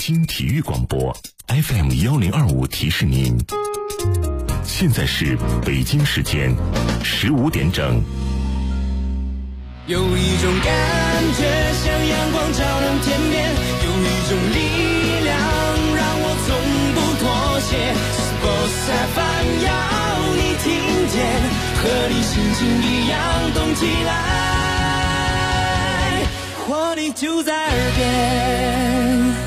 京体育广播 FM1025提示您，现在是北京时间15点整。 有一种感觉像阳光照亮天边，有一种力量让我从不妥协。Sports FM 要你听见，和你心情一样动起来，活力就在耳边。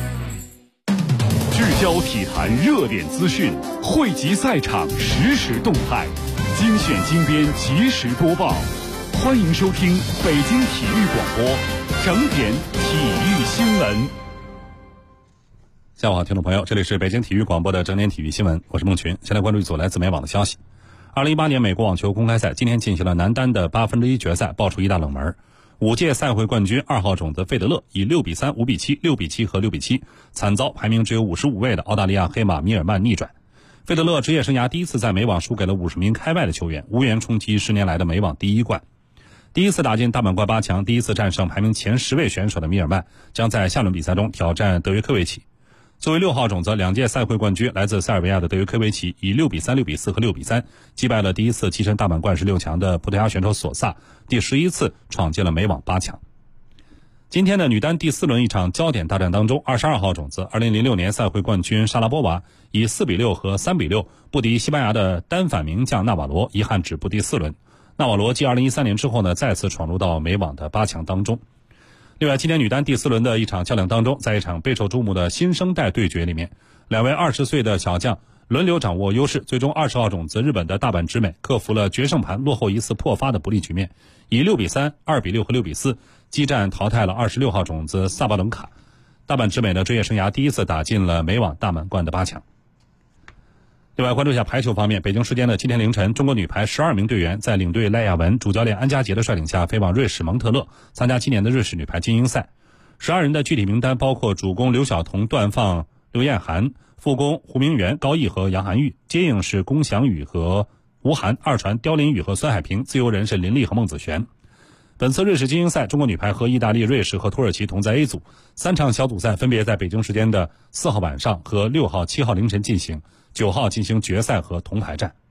聚焦体坛热点资讯，汇集赛场实时动态，精选精编及时播报。欢迎收听北京体育广播整点体育新闻。 下午好，听众朋友，这里是北京体育广播的整点体育新闻，我是孟群。先来关注一组来自美网的消息。2018年美国网球公开赛今天进行了男单的1/8决赛，爆出一大冷门。5届赛会冠军2号种子费德勒以6比3、5比7、6比7和6比7惨遭排名只有55位的澳大利亚黑马米尔曼逆转。费德勒职业生涯第一次在美网输给了50名开外的球员，无缘冲击10年来的美网第一冠。第一次打进大满贯8强，第一次战胜排名前10位选手的米尔曼将在下轮比赛中挑战德约科维奇。作为6号种子，2届赛会冠军来自塞尔维亚的德约科维奇以6比3、6比4和6比3击败了第一次跻身大满贯16强的葡萄牙选手索萨，第11次闯进了美网8强。今天的女单第4轮一场焦点大战当中，22号种子2006年赛会冠军莎拉波娃以4比6和3比6不敌西班牙的单反名将纳瓦罗，遗憾止步第4轮。纳瓦罗继2013年之后呢，再次闯入到美网的8强当中。另外，今天女单第4轮的一场较量当中，在一场备受注目的新生代对决里面，两位20岁的小将轮流掌握优势，最终20号种子日本的大阪直美克服了决胜盘落后一次破发的不利局面，以6比3、2比6和6比4激战淘汰了26号种子萨巴伦卡。大阪直美的职业生涯第一次打进了美网大满贯的8强。另外，关注一下排球方面，北京时间的今天凌晨，中国女排12名队员在领队赖亚文、主教练安家杰的率领下飞往瑞士蒙特勒参加今年的瑞士女排精英赛。12人的具体名单包括主攻刘晓彤、段放、刘艳涵，副攻胡明元、高毅和杨涵玉，接应是龚翔宇和吴涵，二传刁琳宇和孙海平，自由人是林丽和孟子璇。本次瑞士精英赛，中国女排和意大利、瑞士和土耳其同在 A 组，3场小组赛分别在北京时间的4号晚上和6号、7号凌晨进行，9号进行决赛和铜牌战。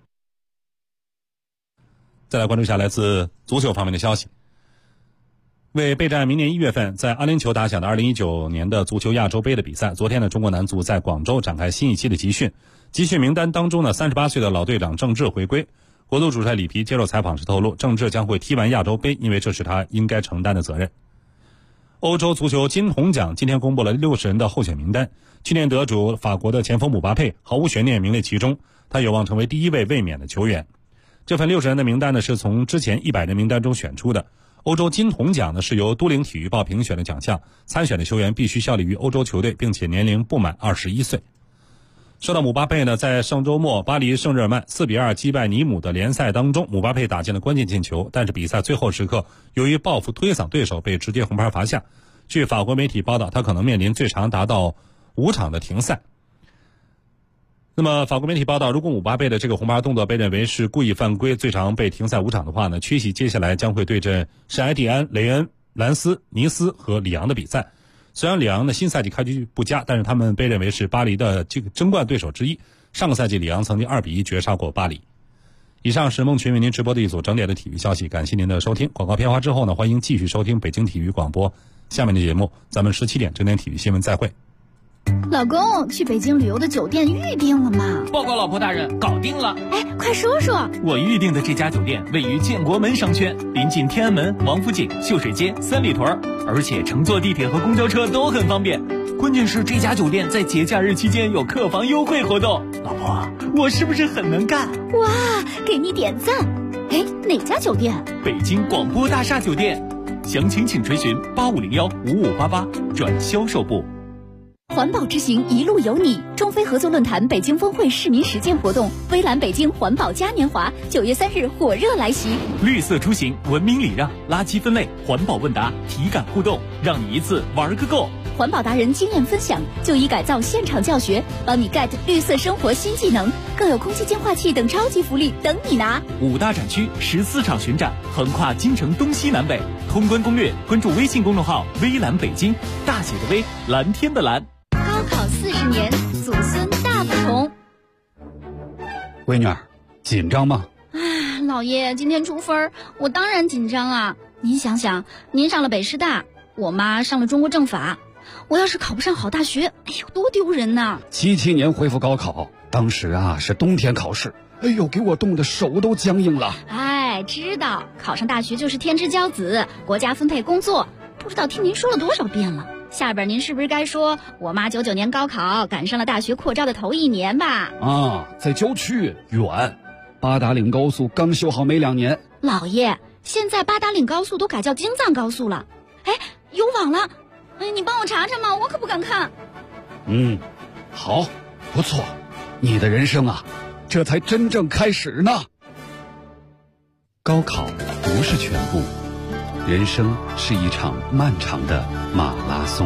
再来关注一下来自足球方面的消息。为备战明年1月份在阿联酋打响的2019年的足球亚洲杯的比赛，昨天呢，中国男足在广州展开新一期的集训。集训名单当中呢，38岁的老队长郑智回归。国足主帅里皮接受采访时透露，郑智将会踢完亚洲杯，因为这是他应该承担的责任。欧洲足球金童奖今天公布了60人的候选名单，去年得主法国的前锋姆巴佩毫无悬念名列其中，他有望成为第一位卫冕的球员。这份60人的名单呢，是从之前100人名单中选出的。欧洲金童奖呢，是由都灵体育报评选的奖项，参选的球员必须效力于欧洲球队，并且年龄不满21岁。说到姆巴佩呢，在上周末巴黎圣日耳曼4比2击败尼姆的联赛当中，姆巴佩打进了关键进球，但是比赛最后时刻由于报复推搡对手被直接红牌罚下。据法国媒体报道，他可能面临最长达到5场的停赛。那么法国媒体报道，如果姆巴佩的这个红牌动作被认为是故意犯规，最长被停赛5场的话呢，缺席接下来将会对阵圣埃蒂安、雷恩、兰斯、尼斯和里昂的比赛。虽然里昂的新赛季开局不佳，但是他们被认为是巴黎的这个争冠对手之一。上个赛季里昂曾经2比1绝杀过巴黎。以上是孟群为您直播的一组整点的体育消息，感谢您的收听。广告片花之后呢，欢迎继续收听北京体育广播下面的节目，咱们17点整点体育新闻再会。 老公，去北京旅游的酒店预定了吗？ 报告老婆大人，搞定了。 哎，快说说。 我预定的这家酒店位于建国门商圈，临近天安门、王府井、秀水街、三里屯，而且乘坐地铁和公交车都很方便。关键是这家酒店在节假日期间有客房优惠活动。老婆，我是不是很能干？ 哇，给你点赞。哎，哪家酒店？ 北京广播大厦酒店。详情请垂询8501-5588转销售部。 环保之行一路有你，中非合作论坛北京峰会市民实践活动，微蓝北京环保嘉年华9月3日火热来袭。 绿色出行，文明礼让，垃圾分类，环保问答，体感互动，让你一次玩个够。 环保达人经验分享，就医改造现场教学，帮你 get 绿色生活新技能，更有空气净化器等超级福利等你拿。 5大展区14场巡展，横跨京城东西南北。通关攻略，关注微信公众号微蓝北京，大写的微，蓝天的蓝。 年，祖孙大不同。 闺女儿，紧张吗？ 老爷，今天出分，我当然紧张啊！您想想，您上了北师大，我妈上了中国政法，我要是考不上好大学，哎呦，多丢人呐 ！77年恢复高考，当时是冬天考试，哎呦，给我冻得手都僵硬了。 哎，知道考上大学就是天之骄子，国家分配工作，不知道听您说了多少遍了。下边您是不是该说我妈99年高考赶上了大学扩招的头1年吧？ 在郊区远，八达岭高速刚修好没2年。 老爷，现在八达岭高速都改叫京藏高速了，哎，有网了，你帮我查查嘛，我可不敢看。 好，不错，你的人生这才真正开始呢。高考不是全部，人生是一场漫长的马拉松。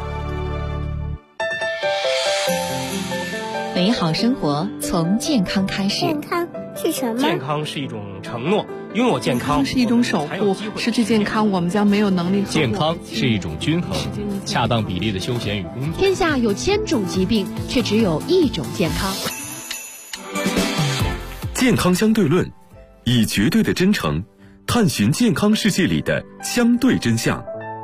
美好生活从健康开始。 健康是什么？ 健康是一种承诺，拥有健康是一种守护，失去健康我们将没有能力。 健康是一种均衡，恰当比例的休闲与工作。 天下有1000种疾病，却只有1种健康。 健康相对论，以绝对的真诚探寻健康世界里的相对真相。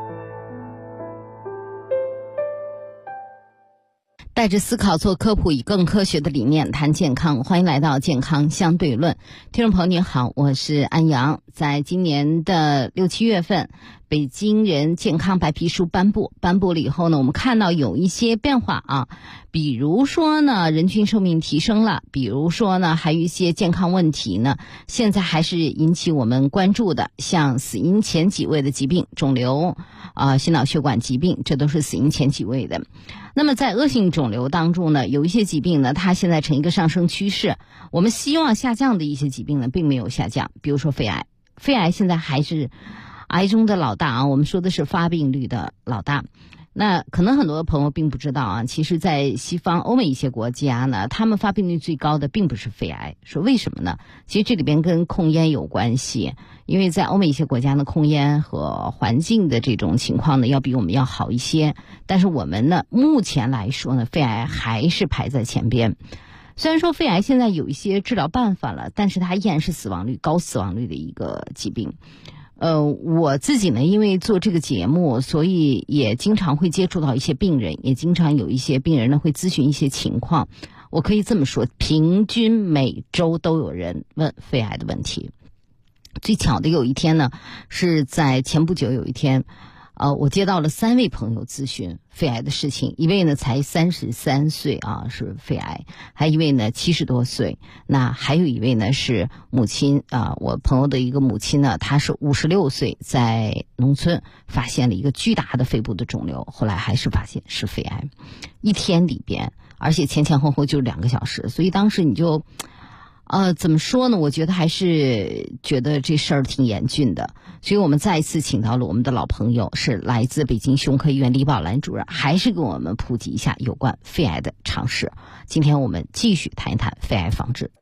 带着思考做科普，以更科学的理念谈健康。欢迎来到健康相对论。听众朋友您好，我是安阳。在今年的6、7月份，北京人健康白皮书颁布了以后呢，我们看到有一些变化比如说呢，人均寿命提升了，比如说呢，还有一些健康问题呢，现在还是引起我们关注的，像死因前几位的疾病，肿瘤心脑血管疾病，这都是死因前几位的。那么在恶性肿瘤当中呢，有一些疾病呢，它现在呈一个上升趋势。我们希望下降的一些疾病呢，并没有下降。比如说肺癌，肺癌现在还是癌中的老大我们说的是发病率的老大。那可能很多的朋友并不知道其实在西方欧美一些国家呢，他们发病率最高的并不是肺癌。说为什么呢？其实这里边跟控烟有关系，因为在欧美一些国家呢，控烟和环境的这种情况呢，要比我们要好一些。但是我们呢，目前来说呢，肺癌还是排在前边。虽然说肺癌现在有一些治疗办法了，但是它依然是高死亡率的一个疾病。我自己呢，因为做这个节目，所以也经常会接触到一些病人，也经常有一些病人呢会咨询一些情况。我可以这么说，平均每周都有人问肺癌的问题。最巧的有一天呢，是在前不久有一天，我接到了3位朋友咨询肺癌的事情。一位呢才33岁是肺癌，还有一位呢70多岁，那还有一位呢是母亲我朋友的一个母亲呢，她是56岁，在农村发现了一个巨大的肺部的肿瘤，后来还是发现是肺癌。一天里边，而且前后就2个小时，所以当时你就怎么说呢？我觉得还是觉得这事儿挺严峻的，所以我们再一次请到了我们的老朋友，是来自北京胸科医院李宝兰主任，还是给我们普及一下有关肺癌的常识。今天我们继续谈一谈肺癌防治。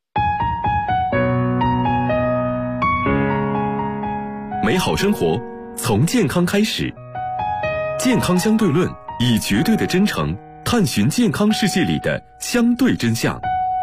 美好生活从健康开始，健康相对论，以绝对的真诚探寻健康世界里的相对真相。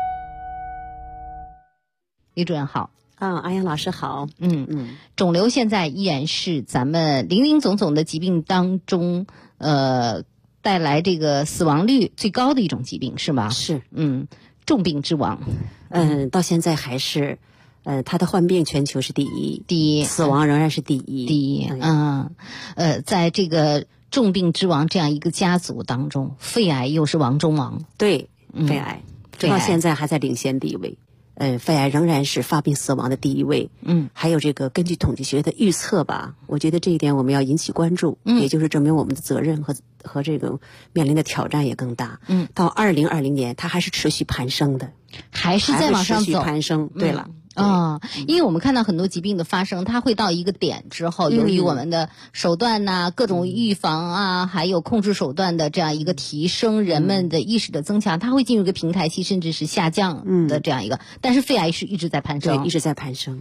李主任好。 安阳老师好。 肿瘤现在依然是咱们林林总总的疾病当中带来这个死亡率最高的一种疾病，是吗？ 是。 重病之王。 到现在还是它的患病全球是第一，死亡仍然是第一。 在这个重病之王这样一个家族当中，肺癌又是王中王。 对，肺癌到现在还在领先地位。肺癌仍然是发病死亡的第一位。还有这个根据统计学的预测吧，我觉得这一点我们要引起关注。也就是证明我们的责任和这个面临的挑战也更大。到2020年，它还是持续攀升的， 还是在往上走， 持续攀升。对了。 因为我们看到很多疾病的发生，它会到一个点之后，由于我们的手段各种预防还有控制手段的这样一个提升，人们的意识的增强，它会进入一个平台期，甚至是下降的这样一个。但是肺癌是一直在攀升， 对，一直在攀升。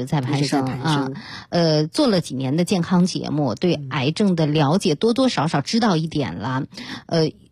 做了几年的健康节目，对癌症的了解多多少少知道一点了。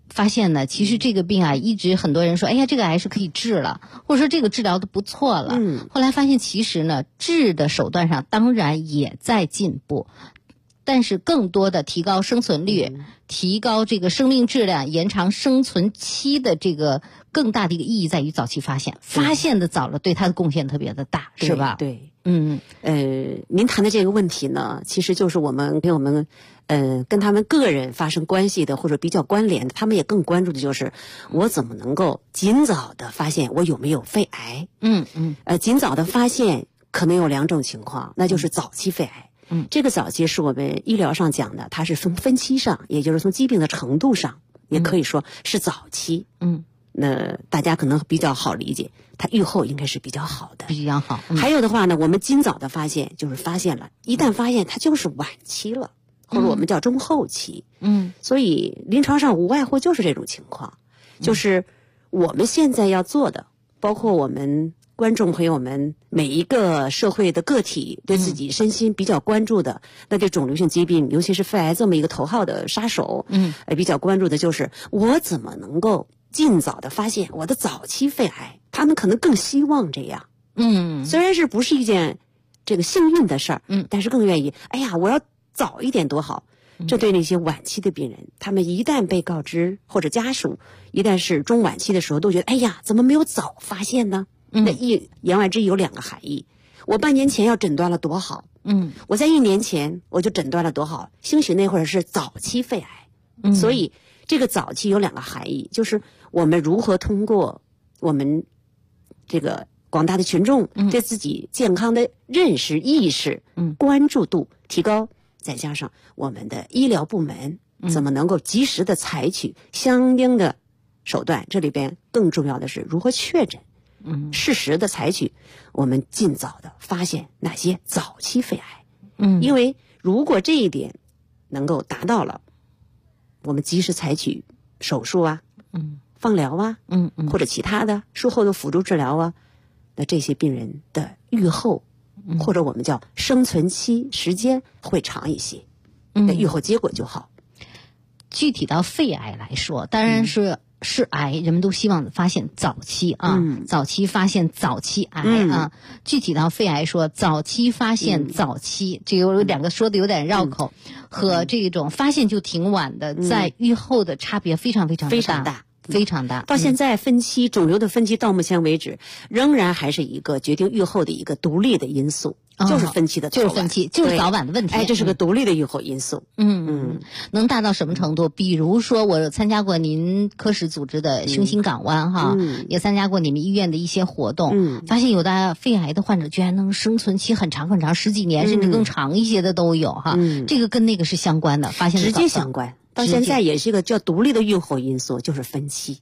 发现呢，其实这个病啊，一直很多人说，哎呀，这个癌是可以治了，或者说这个治疗的不错了。后来发现其实呢，治的手段上当然也在进步，但是更多的提高生存率，提高这个生命质量，延长生存期的这个更大的一个意义在于早期发现，发现的早了，对它的贡献特别的大，是吧？ 对，您谈的这个问题呢，其实就是我们跟跟他们个人发生关系的或者比较关联的，他们也更关注的就是我怎么能够尽早的发现我有没有肺癌。尽早的发现可能有2种情况，那就是早期肺癌。这个早期是我们医疗上讲的，它是从分期上，也就是从疾病的程度上，也可以说是早期。那大家可能比较好理解，它预后应该是比较好的， 比较好。 还有的话呢，我们尽早的发现，就是发现了，一旦发现它就是晚期了，或者我们叫中后期。所以临床上无外乎就是这种情况，就是我们现在要做的，包括我们观众朋友们每一个社会的个体对自己身心比较关注的，那对肿瘤性疾病，尤其是肺癌这么一个头号的杀手，比较关注的就是我怎么能够尽早的发现我的早期肺癌。他们可能更希望这样。虽然是不是一件这个幸运的事儿，但是更愿意，哎呀，我要早一点多好。这对那些晚期的病人，他们一旦被告知，或者家属一旦是中晚期的时候，都觉得，哎呀，怎么没有早发现呢？那言外之意有2个含义。我半年前要诊断了多好，我在1年前我就诊断了多好，兴许那会儿是早期肺癌。所以这个早期有2个含义，就是我们如何通过我们这个广大的群众对自己健康的认识、意识、关注度提高，再加上我们的医疗部门怎么能够及时的采取相应的手段，这里边更重要的是如何确诊，适时的采取，我们尽早的发现哪些早期肺癌。因为如果这一点能够达到了，我们及时采取手术啊，放疗啊，或者其他的术后的辅助治疗啊，那这些病人的预后，或者我们叫生存期时间会长一些，那预后结果就好。 具体到肺癌来说，当然是癌，人们都希望发现早期啊，早期发现早期癌啊。具体到肺癌说，早期发现早期，这有2个说的有点绕口，和这种发现就挺晚的，在预后的差别非常非常大。非常大。 到现在分期肿瘤的分期到目前为止，仍然还是一个决定预后的一个独立的因素，就是分期的早晚， 就是分期，就是早晚的问题。 这是个独立的预后因素。 能大到什么程度？比如说，我参加过您科室组织的胸心港湾哈，也参加过你们医院的一些活动，发现有的肺癌的患者居然能生存期很长很长，10几年甚至更长一些的都有哈。这个跟那个是相关的，发现直接相关。到现在也是一个叫独立的预后因素，就是分期，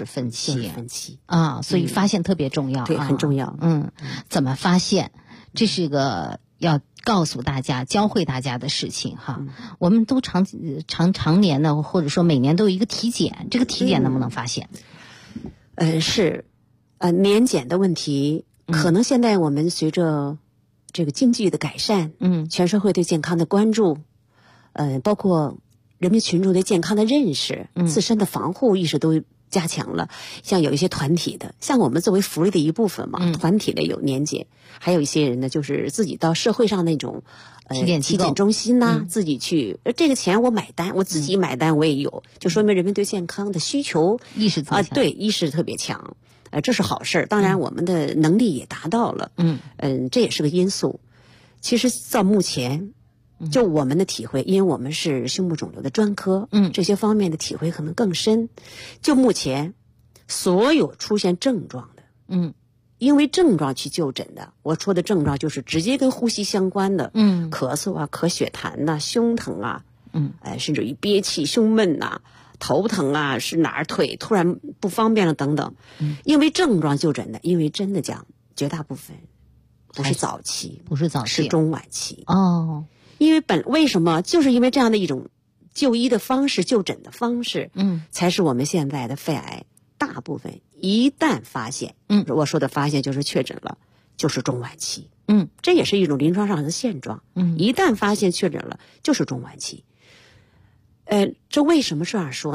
啊，所以发现特别重要， 对，很重要。 怎么发现？这是个要告诉大家、教会大家的事情哈。我们都常年的，或者说每年都有一个体检，这个体检能不能发现？ 是，年检的问题，可能现在我们随着这个经济的改善，全社会对健康的关注，包括人民群众对健康的认识，自身的防护意识都加强了。像有一些团体的，像我们作为福利的一部分嘛，团体的有年检，还有一些人呢，就是自己到社会上那种体检中心呐，自己去，这个钱我买单，我自己买单我也有，就说明人们对健康的需求意识特别强， 对，意识特别强，这是好事。当然，我们的能力也达到了，这也是个因素。其实到目前，就我们的体会，因为我们是胸部肿瘤的专科，这些方面的体会可能更深。就目前，所有出现症状的，因为症状去就诊的，我说的症状就是直接跟呼吸相关的，咳嗽啊、咳血痰呐、胸疼啊，甚至于憋气、胸闷呐、头疼啊，是哪儿腿突然不方便了等等，因为症状就诊的，因为真的讲，绝大部分不是早期，是中晚期哦。 因为为什么？就是因为这样的一种就医的方式、就诊的方式，才是我们现在的肺癌大部分一旦发现，我说的发现就是确诊了，就是中晚期，这也是一种临床上的现状，一旦发现确诊了，就是中晚期。这为什么这样说呢？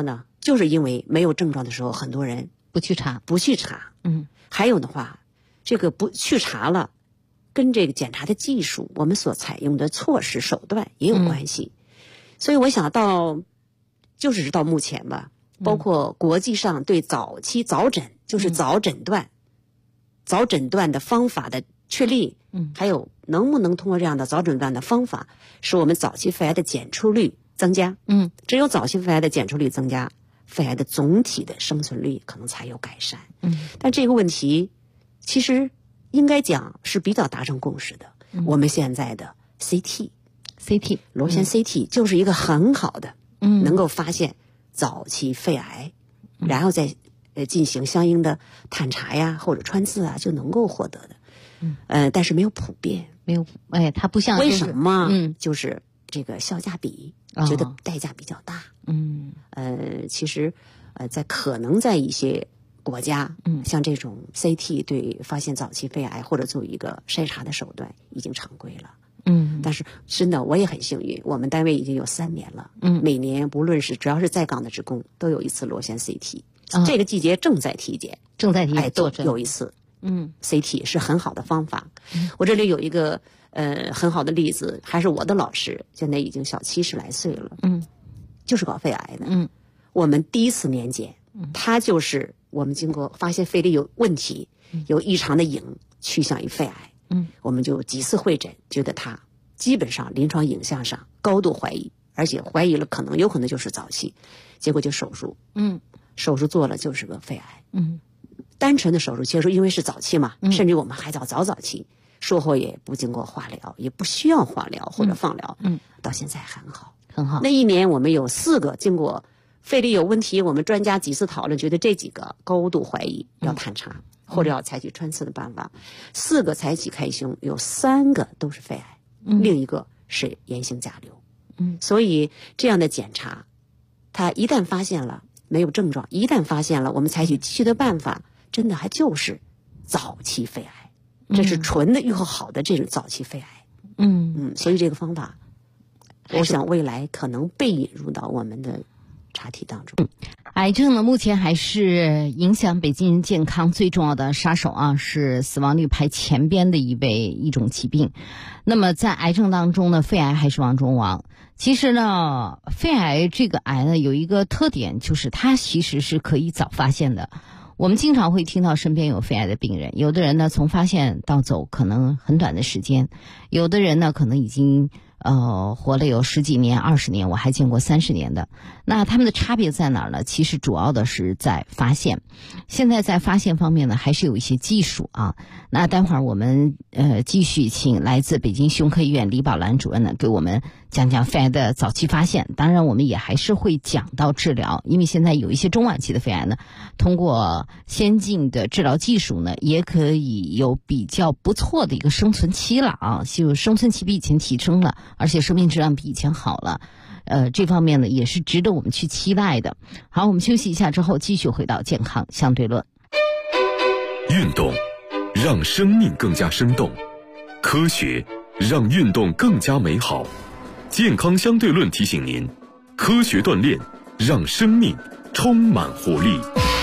就是因为没有症状的时候，很多人不去查。 还有的话，这个不去查了，跟这个检查的技术，我们所采用的措施手段也有关系。所以我想就是直到目前吧，包括国际上对早期早诊，就是早诊断的方法的确立，还有能不能通过这样的早诊断的方法，使我们早期肺癌的检出率增加。只有早期肺癌的检出率增加，肺癌的总体的生存率可能才有改善。但这个问题其实应该讲是比较达成共识的。我们现在的 CT 螺旋 CT 就是一个很好的，能够发现早期肺癌，然后再进行相应的探查呀或者穿刺啊，就能够获得的。但是没有普遍， 它不像为什么？就是这个效价比，觉得代价比较大。其实可能在一些国家，像这种 CT 对发现早期肺癌或者做一个筛查的手段已经常规了。但是真的我也很幸运，我们单位已经有3年了。每年不论是只要是在岗的职工，都有一次螺旋 CT。这个季节正在体检，都有一次。CT 是很好的方法。我这里有一个很好的例子，还是我的老师，现在已经小70来岁了。就是搞肺癌的。我们第一次年检，他就是我们经过发现肺里有问题，有异常的影趋向于肺癌。我们就几次会诊，觉得他基本上临床影像上高度怀疑，而且怀疑了有可能就是早期，结果就手术。手术做了就是个肺癌。单纯的手术切除，因为是早期嘛，甚至我们还早期，术后也不经过化疗，也不需要化疗或者放疗。到现在很好。那一年我们有4个经过肺里有问题，我们专家几次讨论，觉得这几个高度怀疑，要探查或者要采取穿刺的办法。4个采取开胸，有3个都是肺癌，另一个是炎性甲流。所以这样的检查，它一旦发现了没有症状，一旦发现了，我们采取继续的办法，真的还就是早期肺癌，这是纯的预后好的这种早期肺癌。所以这个方法，我想未来可能被引入到我们的查体当中。 癌症呢，目前还是影响北京人健康最重要的杀手啊，是死亡率排前边的一种疾病。那么在癌症当中呢，肺癌还是王中王。其实呢，肺癌这个癌呢有一个特点，就是它其实是可以早发现的。我们经常会听到身边有肺癌的病人，有的人呢从发现到走可能很短的时间，有的人呢可能已经活了有10几年、20年，我还见过30年的。那他们的差别在哪儿呢？其实主要的是在发现。现在在发现方面呢，还是有一些技术啊。那待会儿我们继续请来自北京胸科医院李宝兰主任呢，给我们讲讲肺癌的早期发现。当然，我们也还是会讲到治疗，因为现在有一些中晚期的肺癌呢，通过先进的治疗技术呢，也可以有比较不错的一个生存期了啊，就生存期比以前提升了。而且生命质量比以前好了，这方面呢也是值得我们去期待的。好，我们休息一下之后继续回到健康相对论。 运动让生命更加生动，科学让运动更加美好。健康相对论提醒您，科学锻炼让生命充满活力。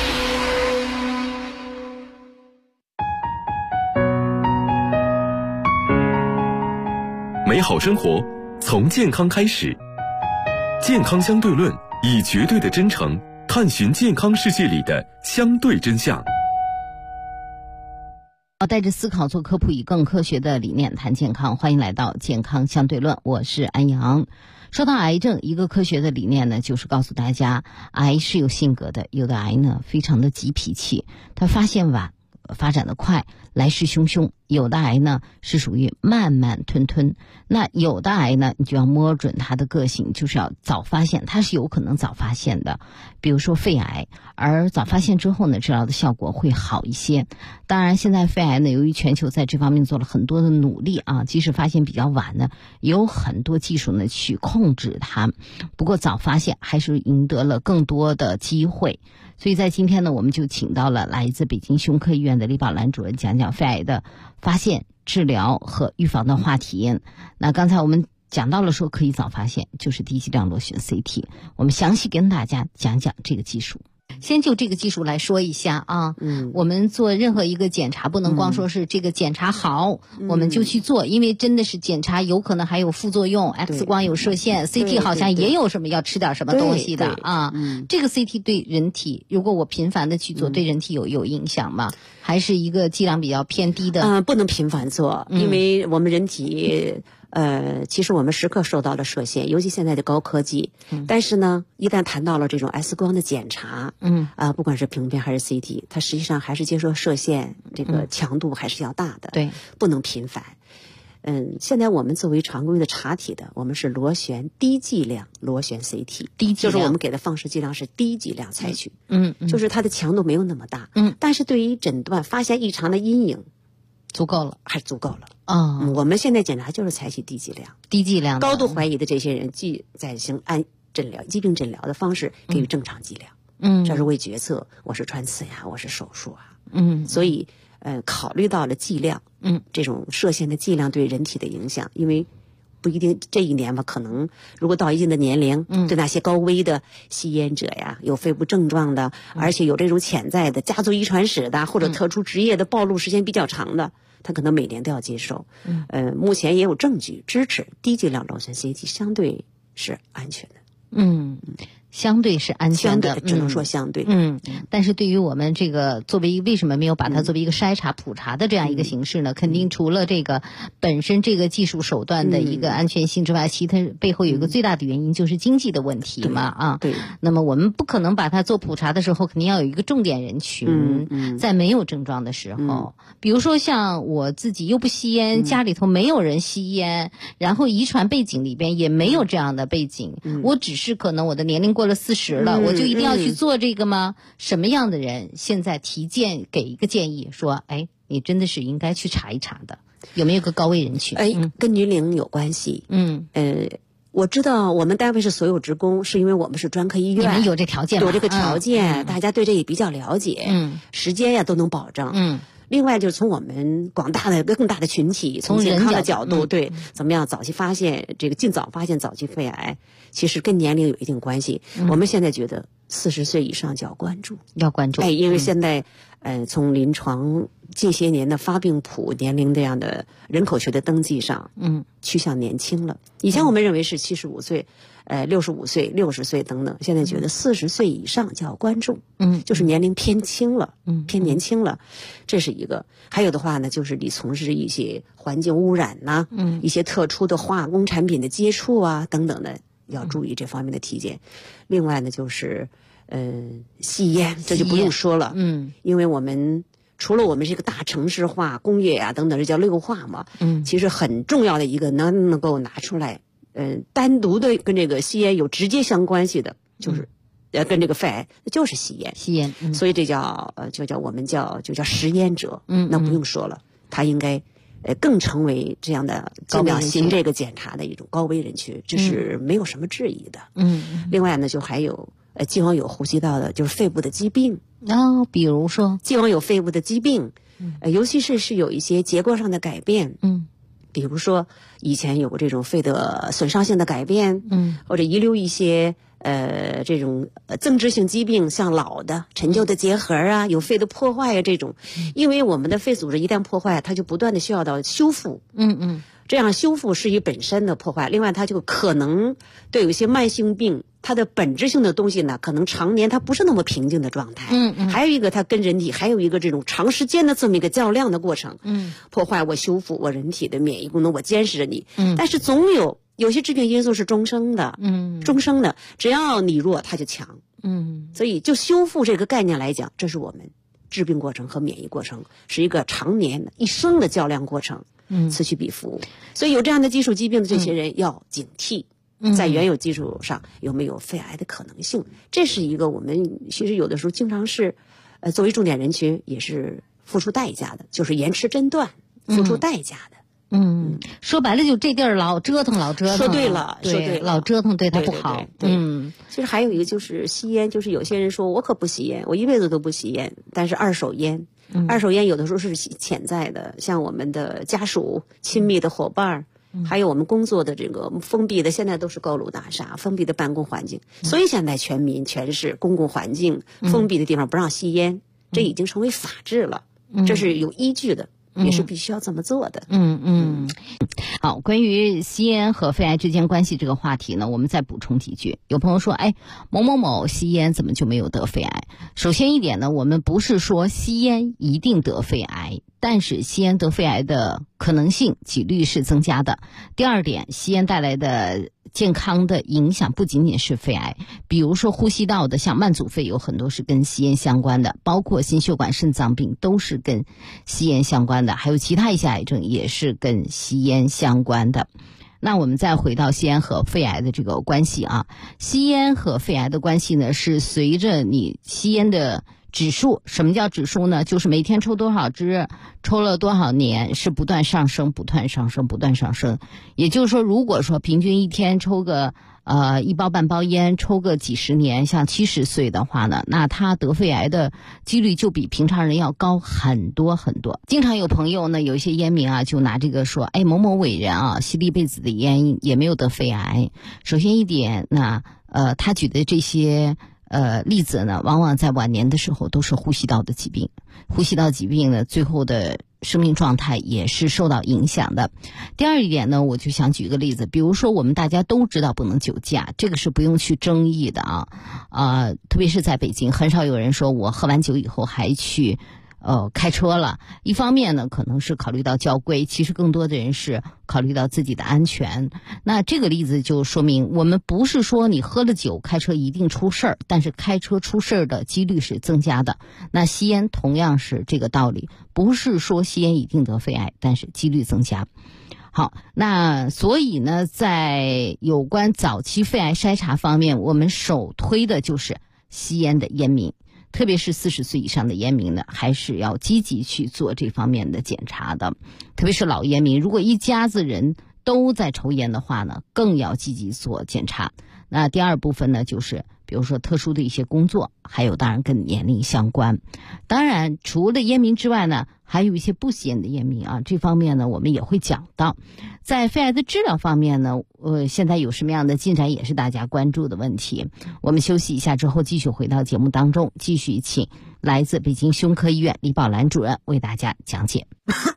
美好生活从健康开始，健康相对论以绝对的真诚探寻健康世界里的相对真相。 带着思考做科普，以更科学的理念谈健康。欢迎来到健康相对论，我是安阳。说到癌症，一个科学的理念呢，就是告诉大家，癌是有性格的，有的癌呢非常的急脾气，它发现晚，发展的快，来势汹汹；有的癌呢是属于慢慢吞吞，那有的癌呢你就要摸准它的个性，就是要早发现，它是有可能早发现的。比如说肺癌，而早发现之后呢，治疗的效果会好一些。当然现在肺癌呢，由于全球在这方面做了很多的努力啊，即使发现比较晚呢，有很多技术呢去控制它，不过早发现还是赢得了更多的机会。所以在今天呢，我们就请到了来自北京胸科医院的李宝兰主任，讲讲肺癌的发现、治疗和预防的话题。那刚才我们讲到了说可以早发现，就是低剂量螺旋 CT。我们详细跟大家讲讲这个技术。先就这个技术来说一下啊，我们做任何一个检查，不能光说是这个检查好，我们就去做，因为真的是检查有可能还有副作用 ，X 光有射线 ，CT 好像也有什么要吃点什么东西的啊。这个 CT 对人体，如果我频繁的去做，对人体有影响吗？还是一个剂量比较偏低的？ 不能频繁做，因为我们人体。其实我们时刻受到了射线，尤其现在的高科技。但是呢，一旦谈到了这种 X 光的检查，不管是平片还是 CT， 它实际上还是接受射线，这个强度还是要大的， 对， 不能频繁。现在我们作为常规的查体的，我们是螺旋低剂量螺旋 CT， 就是我们给的放射剂量是低剂量采取，就是它的强度没有那么大，但是对于诊断发现异常的阴影。 足够了， 还是足够了我们现在检查就是采取低剂量，高度怀疑的这些人，即在行按诊疗疾病诊疗的方式给予正常剂量。这是为决策，我是穿刺呀，我是手术啊。所以考虑到了剂量，这种射线的剂量对人体的影响，因为不一定这一年吧，可能如果到一定的年龄，对那些高危的吸烟者呀，有肺部症状的，而且有这种潜在的家族遗传史的，或者特殊职业的暴露时间比较长的。他可能每年都要接受，目前也有证据支持低剂量螺旋 CT 相对是安全的， 相对是安全的， 只能说相对。 但是对于我们这个作为为什么没有把它作为一个筛查普查的这样一个形式呢？肯定除了这个本身这个技术手段的一个安全性之外，其他背后有一个最大的原因就是经济的问题嘛啊。 对。 那么我们不可能把它做普查的时候，肯定要有一个重点人群，在没有症状的时候，比如说像我自己又不吸烟，家里头没有人吸烟，然后遗传背景里边也没有这样的背景，我只是可能我的年龄过了40了，我就一定要去做这个吗？什么样的人现在给一个建议说，你真的是应该去查一查的，有没有个高危人群？ 跟年龄有关系。我知道我们单位是所有职工，是因为我们是专科医院， 你们有这条件吗？ 有这个条件，大家对这也比较了解，时间呀都能保证。另外就是从我们更大的群体，从健康的角度，对，怎么样早期发现这个尽早发现早期肺癌，其实跟年龄有一定关系。我们现在觉得40岁以上就要关注，因为现在从临床近些年的发病谱年龄这样的人口学的登记上，趋向年轻了。以前我们认为是75岁。65岁、60岁等等，现在觉得40岁以上就要关注，就是年龄偏轻了，偏年轻了，这是一个。还有的话呢，就是你从事一些环境污染呐，一些特殊的化工产品的接触啊等等的，要注意这方面的体检。另外呢，就是吸烟，这就不用说了，因为我们除了我们这个大城市化、工业啊等等，这叫绿化嘛，其实很重要的一个能够拿出来。单独的跟这个吸烟有直接相关系的，就是跟这个肺癌就是吸烟，所以这叫我们叫食烟者，那不用说了，他应该更成为这样的尽量行这个检查的一种高危人群，这是没有什么质疑的。另外呢，就还有既往有呼吸道的，就是肺部的疾病比如说既往有肺部的疾病，尤其是有一些结构上的改变，比如说以前有过这种肺的损伤性的改变，或者遗留一些这种增殖性疾病，像老的陈旧的结核啊，有肺的破坏啊这种，因为我们的肺组织一旦破坏，它就不断的需要到修复，这样修复是以本身的破坏，另外它就可能对有一些慢性病，它的本质性的东西呢，可能常年它不是那么平静的状态。还有一个它跟人体还有一个这种长时间的这么一个较量的过程。破坏我修复我人体的免疫功能，我监视着你。但是总有些致病因素是终生的。终生的，只要你弱，它就强。所以就修复这个概念来讲，这是我们致病过程和免疫过程是一个常年的一生的较量过程。此起彼伏，所以有这样的基础疾病的这些人要警惕。在原有基础上有没有肺癌的可能性？这是一个我们其实有的时候经常是，作为重点人群也是付出代价的，就是延迟诊断，付出代价的。 说白了就这地儿老折腾。 说对了， 老折腾对他不好。 其实还有一个就是吸烟，就是有些人说我可不吸烟，我一辈子都不吸烟，但是二手烟有的时候是潜在的，像我们的家属、亲密的伙伴还有我们工作的这个封闭的，现在都是高楼大厦，封闭的办公环境，所以现在全市公共环境封闭的地方不让吸烟，这已经成为法制了，这是有依据的，也是必须要这么做的。 好，关于吸烟和肺癌之间关系这个话题呢，我们再补充几句。有朋友说，某某某吸烟怎么就没有得肺癌？首先一点呢，我们不是说吸烟一定得肺癌，但是吸烟得肺癌的可能性几率是增加的。第二点，吸烟带来的健康的影响不仅仅是肺癌，比如说呼吸道的像慢阻肺有很多是跟吸烟相关的，包括心血管肾脏病都是跟吸烟相关的，还有其他一些癌症也是跟吸烟相关的。那我们再回到吸烟和肺癌的这个关系啊，吸烟和肺癌的关系呢是随着你吸烟的指数。什么叫指数呢？就是每天抽多少支，抽了多少年，是不断上升不断上升不断上升。也就是说，如果说平均一天抽个一包半包烟，抽个几十年，像70岁的话呢，那他得肺癌的几率就比平常人要高很多很多。经常有朋友呢，有一些烟民啊，就拿这个说，某某伟人啊，吸了一辈子的烟也没有得肺癌。首先一点，那他举的这些例子呢，往往在晚年的时候都是呼吸道的疾病，呼吸道疾病呢，最后的生命状态也是受到影响的。第二一点呢，我就想举个例子，比如说我们大家都知道不能酒驾，这个是不用去争议的特别是在北京，很少有人说我喝完酒以后还去开车了。一方面呢，可能是考虑到交规，其实更多的人是考虑到自己的安全。那这个例子就说明，我们不是说你喝了酒开车一定出事儿，但是开车出事儿的几率是增加的。那吸烟同样是这个道理，不是说吸烟一定得肺癌，但是几率增加。好，那所以呢，在有关早期肺癌筛查方面，我们首推的就是吸烟的烟民，特别是40岁以上的烟民呢，还是要积极去做这方面的检查的。特别是老烟民，如果一家子人都在抽烟的话呢，更要积极做检查。那第二部分呢，就是比如说特殊的一些工作，还有当然跟年龄相关。当然除了烟民之外呢，还有一些不吸烟的烟民啊，这方面呢我们也会讲到。在肺癌的治疗方面呢，现在有什么样的进展也是大家关注的问题。我们休息一下之后继续回到节目当中，继续请来自北京胸科医院李宝兰主任为大家讲解。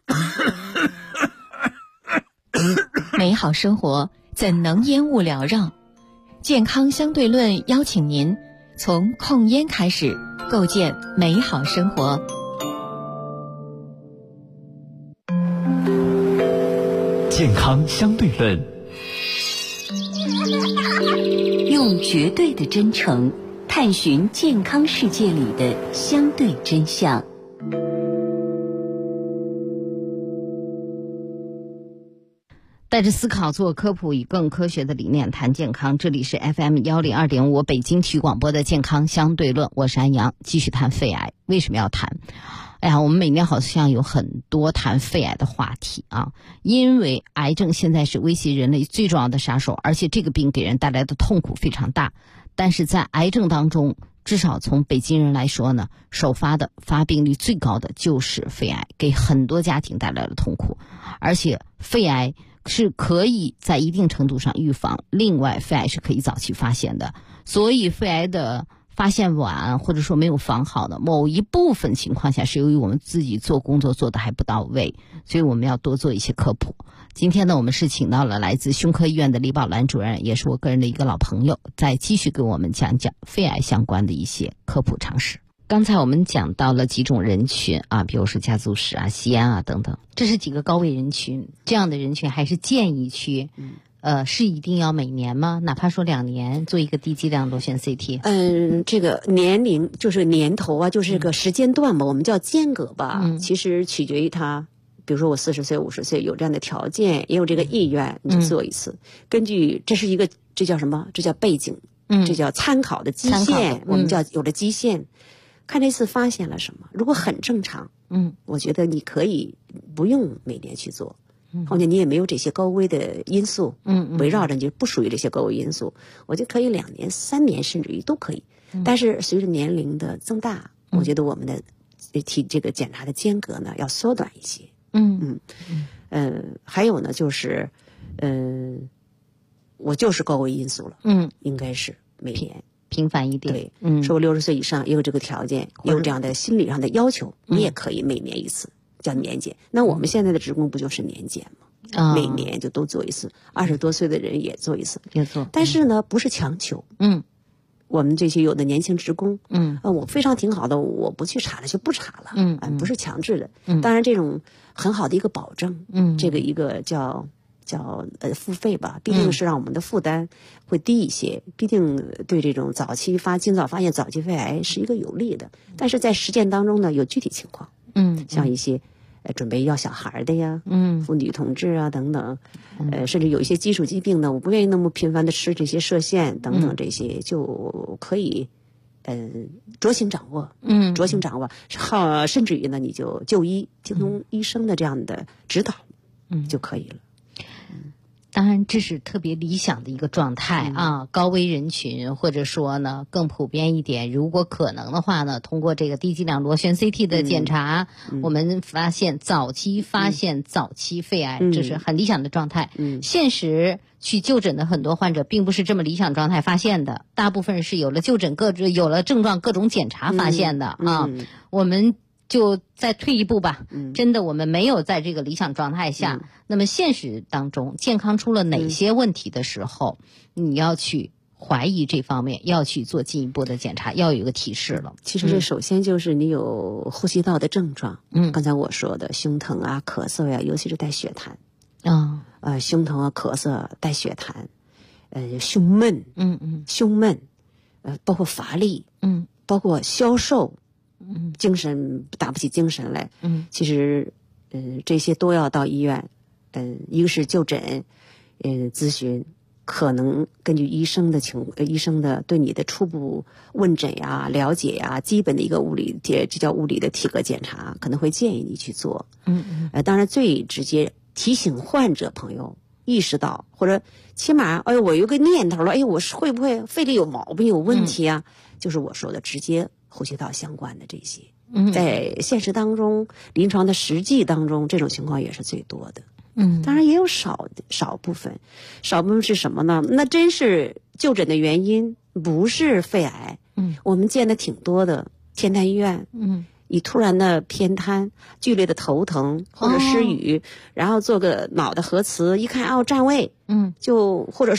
美好生活怎能烟雾缭绕？健康相对论邀请您从控烟开始，构建美好生活。 健康相对论， 用绝对的真诚探寻健康世界里的相对真相。 带着思考做科普，以更科学的理念谈健康。这里是 FM102.5 北京体育广播的健康相对论，我是安阳，继续谈肺癌。为什么要谈？我们每年好像有很多谈肺癌的话题啊，因为癌症现在是威胁人类最重要的杀手，而且这个病给人带来的痛苦非常大。但是在癌症当中，至少从北京人来说呢，首发的发病率最高的就是肺癌，给很多家庭带来了痛苦。而且肺癌是可以在一定程度上预防，另外肺癌是可以早期发现的，所以肺癌的发现晚或者说没有防好的某一部分情况下是由于我们自己做工作做得还不到位，所以我们要多做一些科普。今天呢，我们是请到了来自胸科医院的李宝兰主任，也是我个人的一个老朋友，再继续给我们讲讲肺癌相关的一些科普常识。刚才我们讲到了几种人群啊，比如说家族史啊、吸烟啊等等，这是几个高危人群。这样的人群还是建议去是一定要每年吗？哪怕说2年做一个低剂量螺旋 CT？ 这个年龄就是年头啊，就是个时间段嘛，我们叫间隔吧。其实取决于他，比如说我40岁、50岁有这样的条件，也有这个意愿，你就做一次。根据这叫什么？这叫背景，这叫参考的基线，我们叫有了基线。看这次发现了什么？如果很正常，我觉得你可以不用每年去做。况且你也没有这些高危的因素，围绕着你，不属于这些高危因素，我觉得可以2年、3年，甚至于都可以。但是随着年龄的增大，我觉得我们的这个检查的间隔呢要缩短一些。还有呢就是我就是高危因素了，应该是每年频繁一点。 对，说我60岁以上也有这个条件，有这样的心理上的要求，你也可以每年一次，叫年检。那我们现在的职工不就是年检吗？每年就都做一次，20多岁的人也做一次， 也做。 但是呢，不是强求。我们这些有的年轻职工，我非常挺好的，我不去查了就不查了，不是强制的。当然这种很好的一个保证，这个一个叫付费吧，毕竟是让我们的负担会低一些，毕竟对这种尽早发现早期肺癌是一个有利的。但是在实践当中呢，有具体情况，像一些准备要小孩的呀，妇女同志啊等等，甚至有一些基础疾病呢，我不愿意那么频繁的吃这些射线等等，这些就可以酌情掌握，甚至于呢，你就就医，听从医生的这样的指导，就可以了。 当然，这是特别理想的一个状态啊，高危人群，或者说呢更普遍一点，如果可能的话呢，通过这个低剂量螺旋 CT 的检查，我们早期发现早期肺癌，这是很理想的状态。现实去就诊的很多患者并不是这么理想状态发现的，大部分是有了就诊有了症状各种检查发现的啊。我们就再退一步吧，真的我们没有在这个理想状态下，那么现实当中健康出了哪些问题的时候，你要去怀疑这方面，要去做进一步的检查，要有一个提示了。 其实这首先就是你有呼吸道的症状，刚才我说的胸疼啊、咳嗽呀，尤其是带血痰胸疼啊、咳嗽带血痰，胸闷，包括乏力，包括消瘦。精神打不起精神来，其实，这些都要到医院，一个是就诊，咨询，可能根据医生的对你的初步问诊呀、了解呀，基本的一个这叫物理的体格检查，可能会建议你去做。当然最直接提醒患者朋友意识到，或者起码，我有个念头了，我会不会肺里有毛病、有问题啊？就是我说的直接呼吸道相关的这些，在现实当中、临床的实际当中，这种情况也是最多的。当然也有少部分是什么呢？那真是就诊的原因不是肺癌。我们见的挺多的，天坛医院，你突然的偏瘫、剧烈的头疼或者失语，然后做个脑的核磁，一看占位，就或者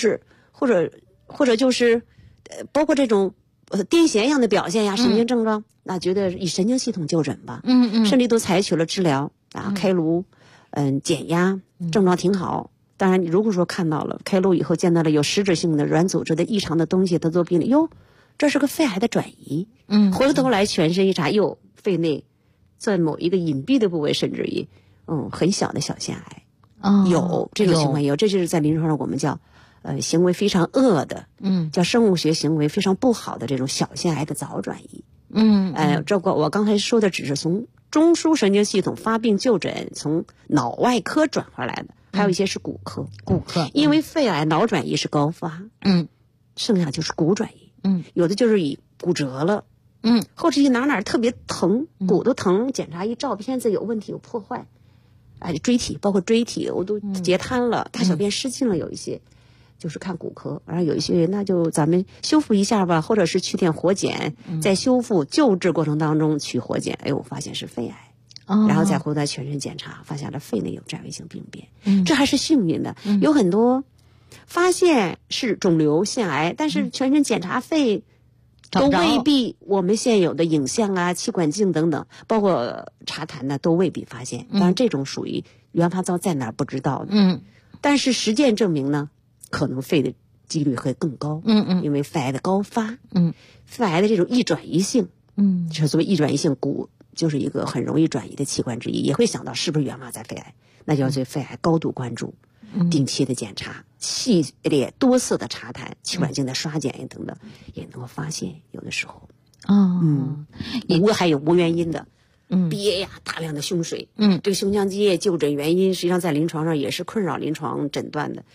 就是包括这种癫痫样的表现呀，神经症状，那觉得以神经系统就诊吧，甚至都采取了治疗开颅，减压，症状挺好。当然，如果说看到了开颅以后见到了有实质性的软组织的异常的东西，他做病理，这是个肺癌的转移。回过头来全身一查，肺内在某一个隐蔽的部位，甚至于很小的小腺癌，有这种情况有，这就是在临床上我们叫行为非常恶的，叫生物学行为非常不好的这种小腺癌的早转移。这个我刚才说的只是从中枢神经系统发病就诊，从脑外科转回来的，还有一些是骨科。因为肺癌脑转移是高发，剩下就是骨转移，有的就是以骨折了，或者是哪特别疼，骨头疼，检查一照片子有问题有破坏，椎体包括椎体我都截瘫了，大小便失禁了，有一些就是看骨科，然后有一些那就咱们修复一下吧，或者是去点活检，在修复救治过程当中取活检，我发现是肺癌，然后再回来全身检查，发现了肺内有占位性病变，这还是幸运的。有很多发现是肿瘤腺癌，但是全身检查肺都未必，我们现有的影像啊、气管镜等等，包括查痰呢，都未必发现。当然，这种属于原发灶在哪儿不知道的。但是实践证明呢，可能肺的几率会更高。因为肺癌的高发，肺癌的这种易转移性，就是所谓易转移性骨，就是一个很容易转移的器官之一，也会想到是不是原发在肺癌，那就要对肺癌高度关注。定期的检查，系列多次的查痰，气管镜的刷检等等，也能够发现有的时候，还有无原因的，憋呀，大量的胸水，这个胸腔积液就诊原因，实际上在临床上也是困扰临床诊断的。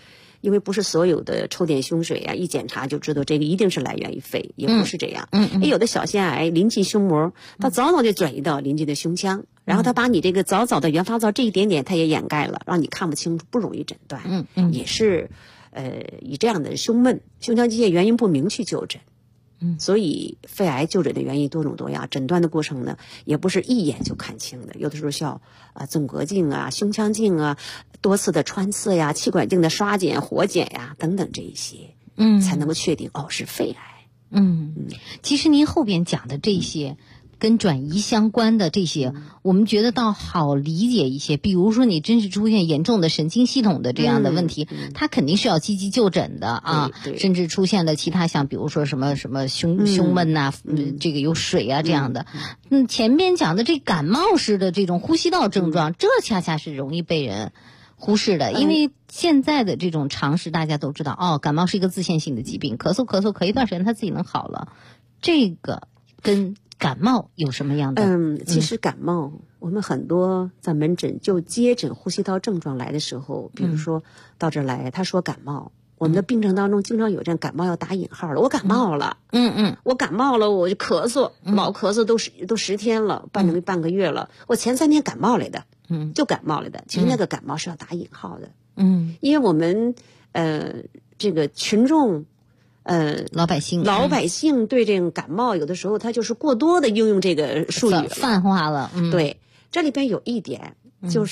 因为不是所有的抽点胸水啊，一检查就知道这个一定是来源于肺，也不是这样。有的小腺癌临近胸膜，它早早就转移到临近的胸腔，然后它把你这个早早的原发灶这一点点它也掩盖了，让你看不清楚，不容易诊断。也是以这样的胸闷、胸腔机械原因不明去就诊。所以肺癌就诊的原因多种多样，诊断的过程呢也不是一眼就看清的，有的时候需要纵隔镜啊、胸腔镜啊、多次的穿刺呀、气管镜的刷检、活检呀等等这一些，才能够确定是肺癌。 其实您后边讲的这些跟转移相关的这些，我们觉得倒好理解一些。比如说你真是出现严重的神经系统的这样的问题，它肯定是要积极就诊的啊。甚至出现了其他像比如说什么胸闷呐，这个有水啊这样的。前面讲的这感冒式的这种呼吸道症状，这恰恰是容易被人忽视的，因为现在的这种常识大家都知道，感冒是一个自限性的疾病，咳嗽咳一段时间它自己能好了。这个跟感冒有什么样的？ 其实感冒，我们很多在门诊就接诊呼吸道症状来的时候，比如说到这儿来，他说感冒，我们的病程当中经常有这感冒要打引号的，我感冒了，我感冒了，我就咳嗽，老咳嗽都10天了，半个月了，我前3天感冒来的，就感冒来的，其实那个感冒是要打引号的，因为我们这个群众。 老百姓对这种感冒有的时候他就是过多的应用这个术语泛化了。 对，这里边有一点就是，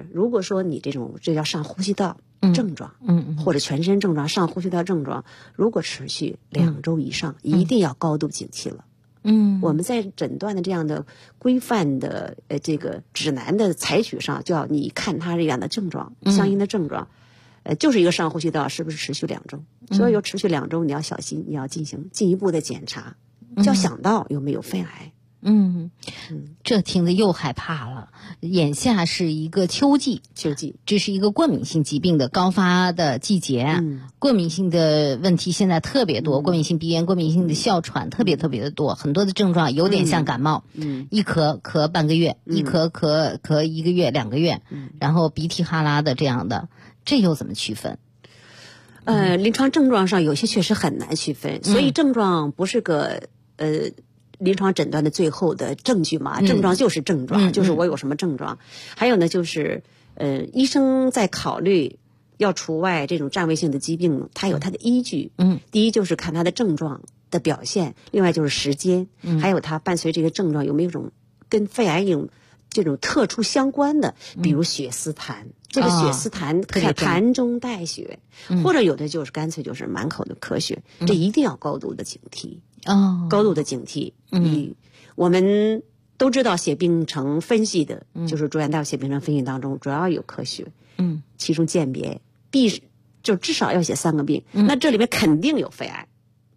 如果说你这叫上呼吸道症状，或者全身症状上呼吸道症状，如果持续2周以上，一定要高度警惕了。我们在诊断的这样的规范的这个指南的采取上，就要你看他这样的症状，相应的症状。就是一个上呼吸道是不是持续2周？所以有持续2周，你要小心，你要进行进一步的检查，就要想到有没有肺癌。 这听得又害怕了。眼下是一个秋季，这是一个过敏性疾病的高发的季节。过敏性的问题现在特别多，过敏性鼻炎、过敏性的哮喘特别的多，很多的症状有点像感冒。一咳半个月，一咳1个月、2个月，然后鼻涕哈拉的这样的。这又怎么区分？ 临床症状上有些确实很难区分，所以症状不是个临床诊断的最后的证据嘛。症状就是症状，就是我有什么症状。还有呢，就是医生在考虑要除外这种占位性的疾病，它有它的依据。第一就是看它的症状的表现，另外就是时间，还有它伴随这个症状有没有种跟肺癌有这种特殊相关的，比如血丝痰。这个血丝痰痰中带血，或者有的就是干脆就是满口的咳血，这一定要高度的警惕。高度的警惕。我们都知道血病程分析的，就是住院大夫血病程分析当中主要有咳血。其中鉴别就至少要写3个病，那这里面肯定有肺癌。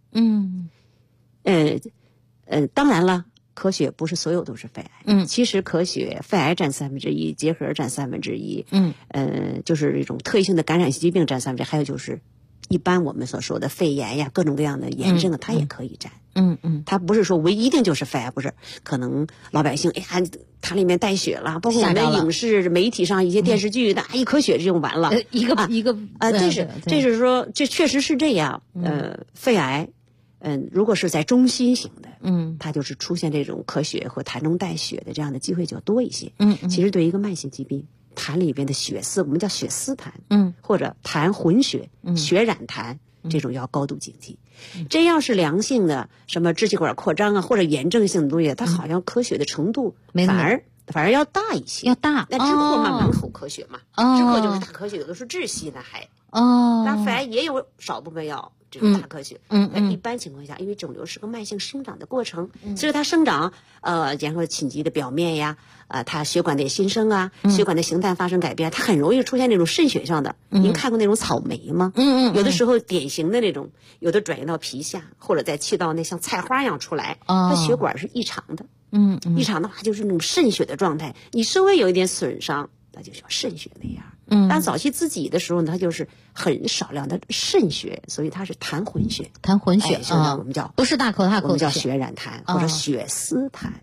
当然了。咳血不是所有都是肺癌，其实咳血、肺癌占1/3，结核占1/3，就是一种特异性的感染性疾病占1/3，还有就是一般我们所说的肺炎呀，各种各样的炎症它也可以占。它不是说一定就是肺癌，不是，可能老百姓它里面带血了，包括我们影视媒体上一些电视剧的，一咳血就完了，这是说这确实是这样。肺癌。如果是在中心型的，它就是出现这种咳血和痰中带血的这样的机会就多一些。其实对于一个慢性疾病，痰里边的血丝，我们叫血丝痰，或者痰混血、血染痰，这种要高度警惕。这要是良性的，什么支气管扩张啊，或者炎症性的东西，它好像咳血的程度反而要大一些，那之后满口咳血嘛，之后就是大咳血，有的是窒息呢还。但肺癌也有少部分要这种大咳血。一般情况下，因为肿瘤是个慢性生长的过程，所以它生长然后侵及的表面呀，它血管的新生啊，血管的形态发生改变，它很容易出现那种渗血上的。您看过那种草莓吗？有的时候典型的那种，有的转移到皮下，或者在气道内像菜花一样出来，它血管是异常的。异常的话就是那种渗血的状态，你稍微有一点损伤，它就像渗血那样。但早期自己的时候呢，它就是很少量的渗血，所以它是痰混血。 痰混血现在我们叫不是大口大口， 我们叫血染痰或者血丝痰。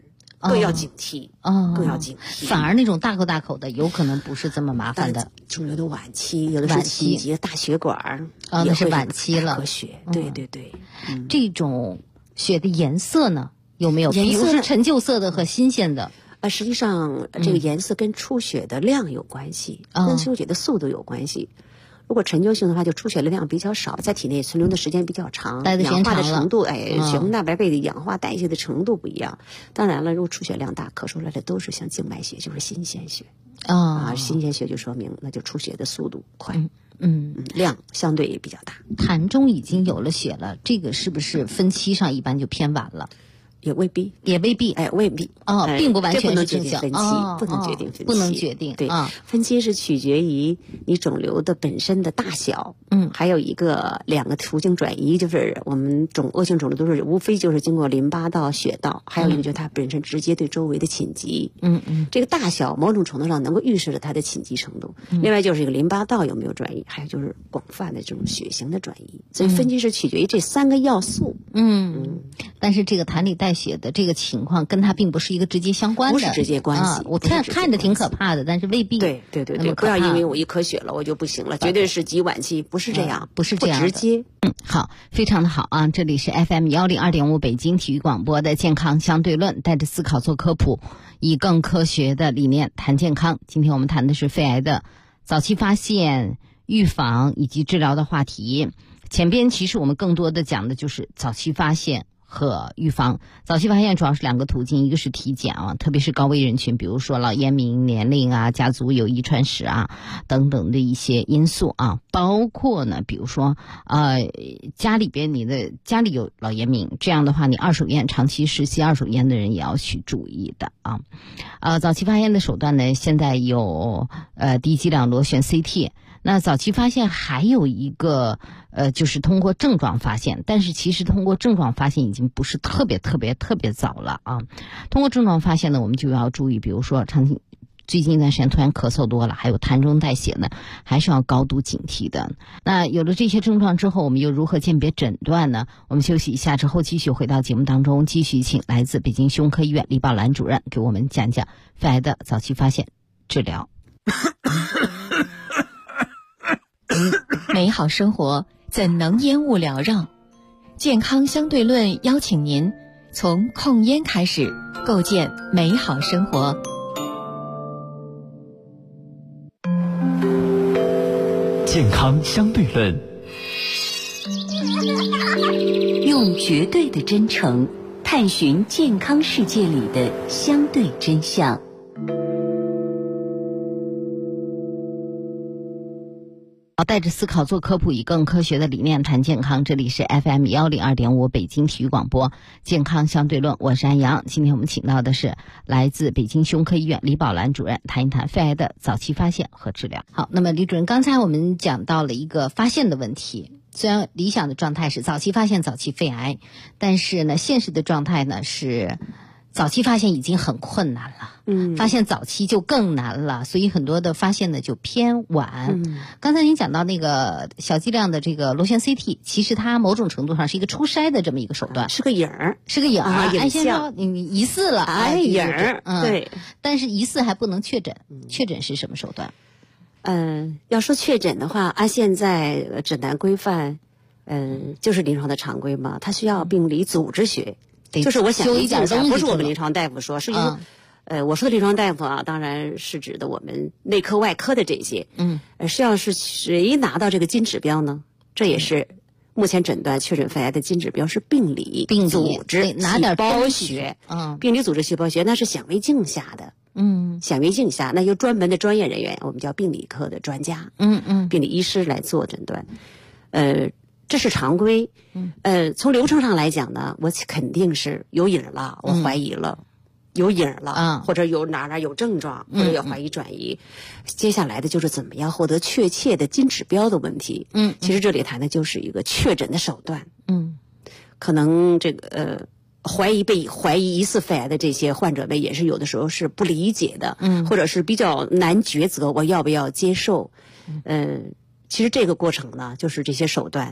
更要警惕，更要警惕。 反而那种大口的，有可能不是这么麻烦的。 肿瘤的晚期，有的是紧急的大血管， 那是晚期了。 科学，对对对。 这种血的颜色呢，有没有？比如是陈旧色的和新鲜的。 实际上这个颜色跟出血的量有关系，跟出血的速度有关系。如果陈旧性的话，就出血的量比较少，在体内存留的时间比较长，氧化的程度，血红蛋白被的氧化代谢的程度不一样。当然了，如果出血量大，咳出来的都是像静脉血，就是新鲜血新鲜血就说明那就出血的速度快，量相对也比较大。 痰中已经有了血了，这个是不是分期上一般就偏晚了？ 也未必，未必并不完全是决定分期，不能决定分期， 不能决定。 对，分期是取决于你肿瘤的本身的大小，还有两个途径转移，就是我们恶性肿瘤都是无非就是经过淋巴道、血道，还有一个就是它本身直接对周围的侵击。这个大小某种程度上能够预示着它的侵击程度。另外就是一个淋巴道有没有转移，还有就是广泛的这种血型的转移。所以分期是取决于这3个要素。 但是这个痰里带血的这个情况跟它并不是一个直接相关的， 不是直接关系。 我看着挺可怕的，但是未必。 对，不要因为我一咳血了我就不行了，绝对是极晚期，不是这样， 不是这样的， 不直接。 好，非常的好啊！这里是 FM 102.5北京体育广播的健康相对论，带着思考做科普，以更科学的理念谈健康。今天我们谈的是肺癌的早期发现、预防以及治疗的话题。前边其实我们更多的讲的就是早期发现和预防。早期发现主要是2个途径，一个是体检特别是高危人群，比如说老烟民、年龄家族有遗传史等等的一些因素包括呢，比如说家里有老烟民，这样的话你二手烟长期是吸二手烟的人也要去注意的早期发现的手段呢，现在有低剂量螺旋 CT。那早期发现还有一个就是通过症状发现，但是其实通过症状发现已经不是特别早了通过症状发现呢，我们就要注意，比如说最近一段时间突然咳嗽多了，还有痰中带血呢，还是要高度警惕的。那有了这些症状之后，我们又如何鉴别诊断呢？我们休息一下之后继续回到节目当中，继续请来自北京胸科医院李宝兰主任给我们讲讲肺癌的早期发现、治疗。 美好生活怎能烟雾缭绕？健康相对论邀请您从控烟开始，构建美好生活。 健康相对论， 用绝对的真诚探寻健康世界里的相对真相。 带着思考做科普，以更科学的理念谈健康。这里是 FM 102.5北京体育广播健康相对论，我是安阳。今天我们请到的是来自北京胸科医院李宝兰主任，谈一谈肺癌的早期发现和治疗。好，那么李主任，刚才我们讲到了一个发现的问题，虽然理想的状态是早期发现早期肺癌，但是呢现实的状态呢是早期发现已经很困难了，发现早期就更难了，所以很多的发现呢就偏晚。刚才您讲到那个小剂量的这个螺旋 CT， 其实它某种程度上是一个初筛的这么一个手段， 是个影儿， 安先生，你疑似了， 影儿，对， 但是疑似还不能确诊，确诊是什么手段？ 要说确诊的话，按现在诊断规范，就是临床的常规嘛，它需要病理组织学。就是我想一下，不是我们临床大夫说，是我说的临床大夫当然是指的我们内科外科的这些。实际上是谁拿到这个金指标呢？这也是目前诊断确诊肺癌的金指标，是病理组织细胞学。病理组织细胞学那是显微镜下的。显微镜下那由专门的专业人员，我们叫病理科的专家，病理医师来做诊断。这是常规。从流程上来讲呢，我肯定是有影了，我怀疑了，有影了，或者有哪有症状，或者要怀疑转移。接下来的就是怎么样获得确切的金指标的问题。其实这里谈的就是一个确诊的手段。可能这个被怀疑疑似肺癌的这些患者们也是有的时候是不理解的，或者是比较难抉择我要不要接受。其实这个过程呢，就是这些手段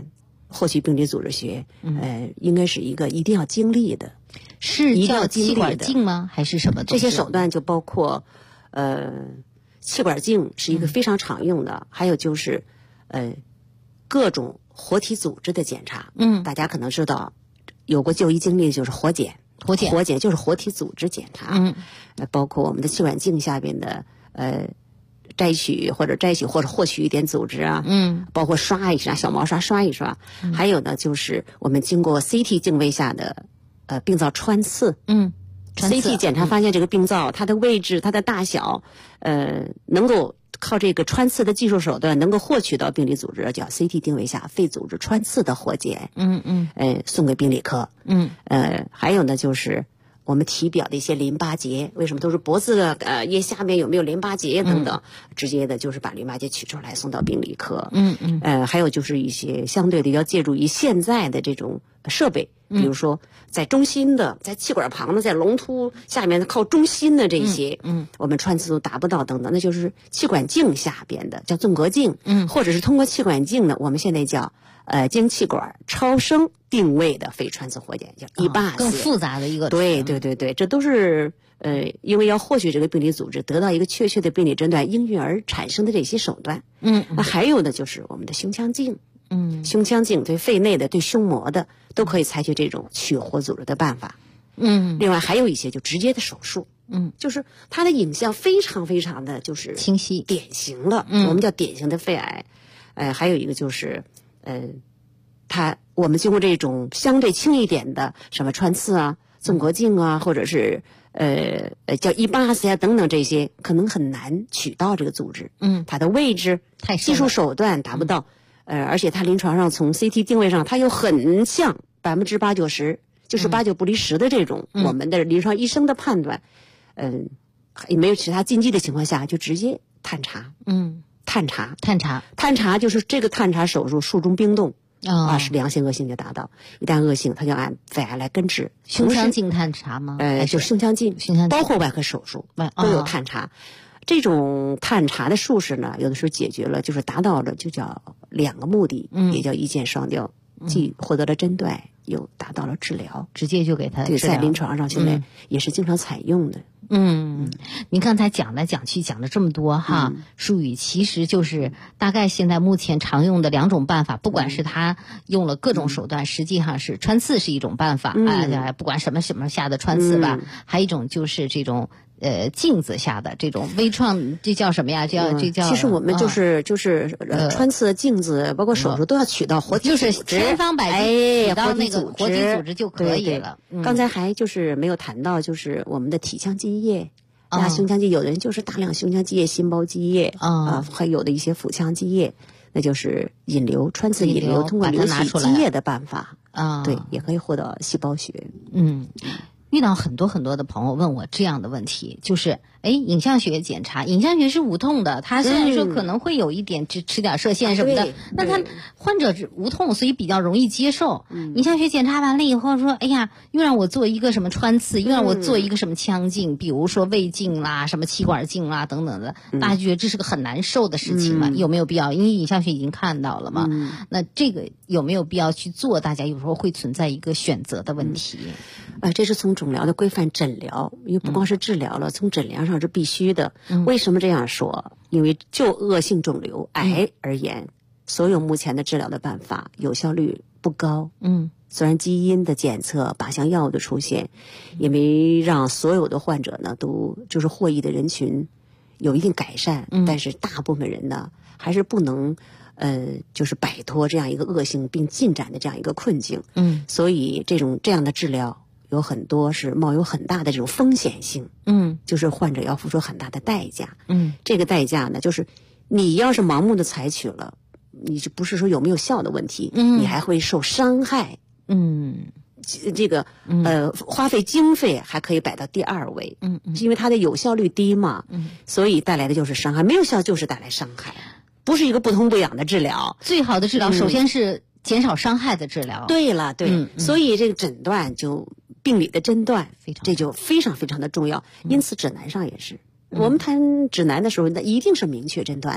获取病理组织学，应该是一个一定要经历的， 是叫气管镜吗？还是什么东西？ 这些手段就包括，气管镜是一个非常常用的，还有就是各种活体组织的检查。大家可能知道，有过就医经历就是活检就是活体组织检查。包括我们的气管镜下边的摘取或者获取一点组织啊。包括刷一刷小毛刷一刷。还有呢，就是我们经过 CT 镜位下的病灶穿刺。CT 检查发现这个病灶它的位置、它的大小，能够靠这个穿刺的技术手段能够获取到病理组织，叫 CT 定位下肺组织穿刺的活检。送给病理科。还有呢，就是我们体表的一些淋巴结，为什么都是脖子的腋下面有没有淋巴结等等，直接的就是把淋巴结取出来送到病理科。还有就是一些相对的要借助于现在的这种设备，比如说在中心的，在气管旁的，在龙突下面靠中心的这些，我们穿刺都达不到等等，那就是气管镜下边的叫纵隔镜。或者是通过气管镜呢，我们现在叫经气管超声定位的肺穿刺活检，叫 EBUS。 更复杂的一个。 对，这都是因为要获取这个病理组织，得到一个确切的病理诊断，应运而产生的这些手段。那还有呢，就是我们的胸腔镜。胸腔镜对肺内的、对胸膜的都可以采取这种取活组织的办法。另外还有一些就直接的手术。就是它的影像非常非常的就是清晰、 典型了。我们叫典型的肺癌。还有一个就是我们经过这种相对轻一点的什么穿刺啊、纵隔镜啊，或者是叫 EBUS 呀等等，这些可能很难取到这个组织。它的位置、技术手段达不到。而且它临床上从 CT 定位上，它又很像8%、90%，就是8、9不离10的这种我们的临床医生的判断。也没有其他禁忌的情况下，就直接探查。探查就是这个探查手术术中冰冻。是良性恶性就达到，一旦恶性，它就按肺癌来根治。 胸腔镜探查吗？ 就是胸腔镜，包括外科手术都有探查。这种探查的术式呢，有的时候解决了，就是达到了就叫2个目的，也叫一箭双雕，既获得了诊断，又达到了治疗， 直接就给他治疗。 对，在临床上现在也是经常采用的。 您刚才讲来讲去讲了这么多哈，术语其实就是大概现在目前常用的2种办法，不管是他用了各种手段，实际上是穿刺是一种办法，不管什么下的穿刺吧，还有一种就是这种镜子下的这种微创，这叫什么呀？这叫其实我们就是穿刺镜子，包括手术都要取到活体组织， 就是千方百计取到那个活体组织就可以了。 刚才还就是没有谈到，就是我们的体腔积液。胸腔积液，有的人就是大量胸腔积液、心包积液还有的一些腹腔积液，那就是引流、穿刺引流，通过流取积液的办法对，也可以获得细胞血。 遇到很多很多的朋友问我这样的问题，就是影像学检查，影像学是无痛的，它虽然说可能会有一点吃点射线什么的，那他患者无痛，所以比较容易接受。影像学检查完了以后说，哎呀，又让我做一个什么穿刺，又让我做一个什么腔镜，比如说胃镜啦、什么气管镜啦等等的，大家觉得这是个很难受的事情嘛？有没有必要？因为影像学已经看到了嘛，那这个有没有必要去做？大家有时候会存在一个选择的问题。 这是从肿瘤的规范诊疗，因为不光是治疗了，从诊疗上是必须的。为什么这样说？因为就恶性肿瘤癌而言，所有目前的治疗的办法有效率不高。虽然基因的检测、靶向药物的出现，也没让所有的患者呢都就是获益的人群有一定改善，但是大部分人呢还是不能就是摆脱这样一个恶性并进展的这样一个困境。所以这样的治疗有很多是冒有很大的这种风险性。就是患者要付出很大的代价。这个代价呢，就是你要是盲目的采取了，你就不是说有没有效的问题，你还会受伤害。这个花费经费还可以摆到第2位。因为它的有效率低嘛。所以带来的就是伤害，没有效就是带来伤害，不是一个不痛不痒的治疗。 最好的治疗首先是减少伤害的治疗。 对了，对，所以这个诊断就病理的诊断，这就非常非常的重要。因此指南上也是，我们谈指南的时候，那一定是明确诊断的。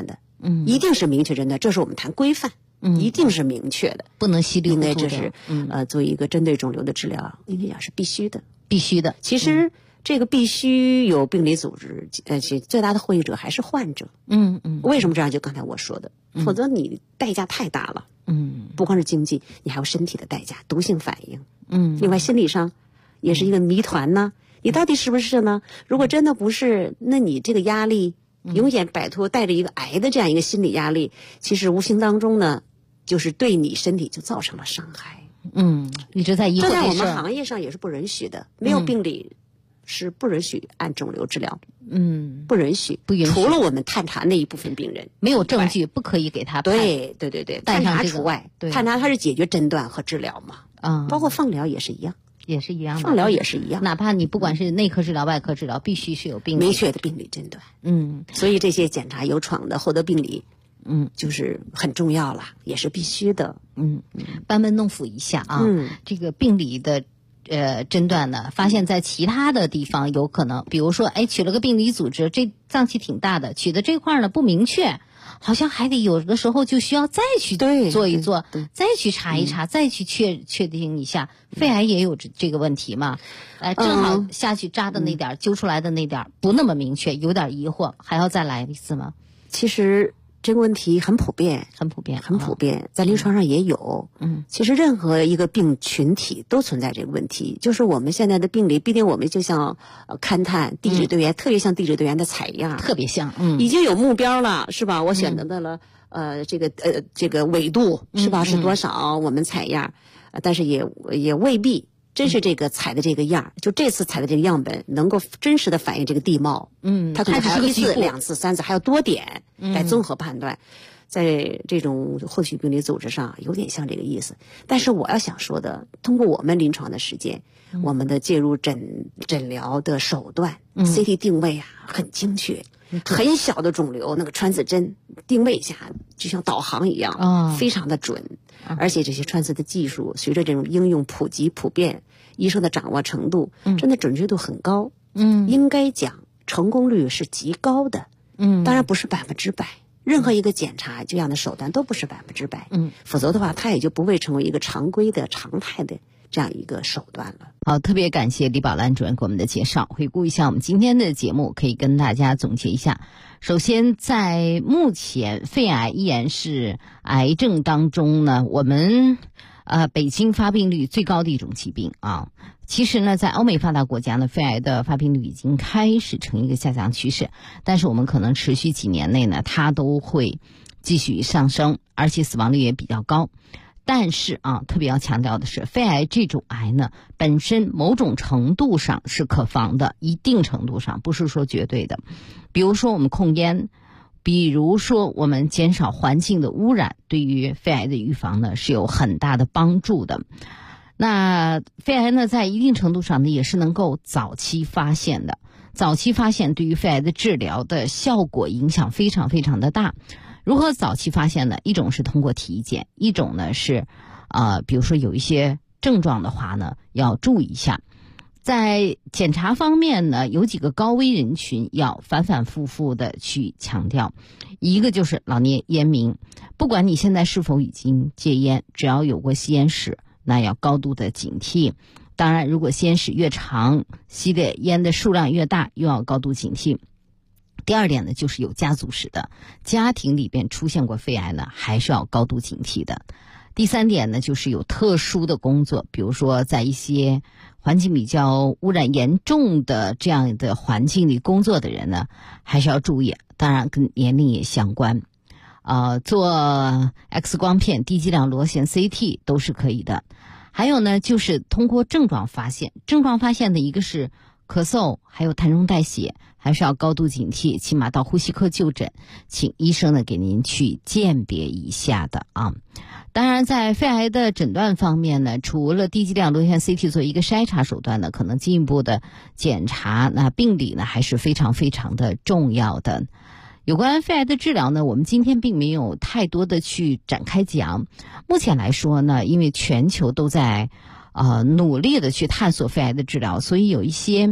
一定是明确诊断，这是我们谈规范。一定是明确的， 不能稀里糊涂的。 应该这是作为一个针对肿瘤的治疗，应该讲是必须的。 必须的。 其实这个必须有病理组织，最大的获益者还是患者。为什么这样？就刚才我说的，否则你代价太大了。不光是经济，你还有身体的代价，毒性反应。另外心理上也是一个谜团呢。你到底是不是呢？如果真的不是，那你这个压力永远摆脱带着一个癌的这样一个心理压力，其实无形当中呢，就是对你身体就造成了伤害。 一直在疑惑。 这在我们行业上也是不允许的，没有病理是不允许按肿瘤治疗。不允许。除了我们探查那一部分病人， 没有证据不可以给他判。 对，探查除外。探查它是解决诊断和治疗嘛。包括放疗也是一样。放疗也是一样。 哪怕你不管是内科治疗、外科治疗，必须是有病理明确的病理诊断。所以这些检查有闯的获得病理。就是很重要了，也是必须的。 班门弄斧一下啊。这个病理的诊断呢，发现在其他的地方有可能，比如说取了个病理组织，这脏器挺大的，取的这块呢不明确，好像还得有的时候就需要再去做一做，再去查一查，再去确定一下。肺癌也有这个问题嘛？正好下去扎的那点揪出来的那点不那么明确，有点疑惑，还要再来一次吗？ 其实这个问题很普遍，在临床上也有。其实任何一个病群体都存在这个问题，就是我们现在的病理，毕竟我们就像勘探地质队员，特别像地质队员的采样， 特别像。 已经有目标了，是吧？我选择的了，这个纬度是吧？是多少？我们采样，但是也未必。真是这个采的这个样，就这次采的这个样本能够真实的反映这个地貌。它可能还有1次、2次、3次，还有多点来综合判断。在这种获取病理组织上，有点像这个意思。但是我要想说的，通过我们临床的实践，我们的介入诊疗的手段，CT 定位很精确。很小的肿瘤，那个穿刺针定位一下，就像导航一样，非常的准。而且这些穿刺的技术，随着这种应用普及普遍，医生的掌握程度，真的准确度很高。应该讲成功率是极高的。当然不是100%。任何一个检查这样的手段都不是100%。否则的话，它也就不会成为一个常规的常态的这样一个手段了。 好，特别感谢李宝兰主任给我们的介绍。回顾一下我们今天的节目，可以跟大家总结一下。首先，在目前肺癌依然是癌症当中呢，我们北京发病率最高的一种疾病啊。其实呢，在欧美发达国家呢，肺癌的发病率已经开始呈一个下降趋势，但是我们可能持续几年内呢，它都会继续上升，而且死亡率也比较高。但是特别要强调的是，肺癌这种癌呢，本身某种程度上是可防的，一定程度上，不是说绝对的。比如说我们控烟，比如说我们减少环境的污染，对于肺癌的预防呢是有很大的帮助的。那肺癌呢，在一定程度上呢，也是能够早期发现的。早期发现对于肺癌的治疗的效果影响非常非常的大。如何早期发现呢？一种是通过体检，一种呢是比如说有一些症状的话呢，要注意一下。在检查方面呢，有几个高危人群要反反复复的去强调。一个就是老年烟民，不管你现在是否已经戒烟，只要有过吸烟史，那要高度的警惕。当然，如果吸烟史越长，吸的烟的数量越大，又要高度警惕。第二点呢，就是有家族史的，家庭里边出现过肺癌呢，还是要高度警惕的。第三点呢，就是有特殊的工作，比如说在一些环境比较污染严重的这样的环境里工作的人呢，还是要注意。当然跟年龄也相关。做 X 光片、低剂量螺旋 CT 都是可以的。还有呢，就是通过症状发现的一个是咳嗽，还有痰中带血，还是要高度警惕，起码到呼吸科就诊，请医生呢给您去鉴别一下的啊。当然，在肺癌的诊断方面呢，除了低剂量螺旋 CT 做一个筛查手段呢，可能进一步的检查，那病理呢还是非常非常的重要的。有关肺癌的治疗呢，我们今天并没有太多的去展开讲。目前来说呢，因为全球都在努力的去探索肺癌的治疗，所以有一些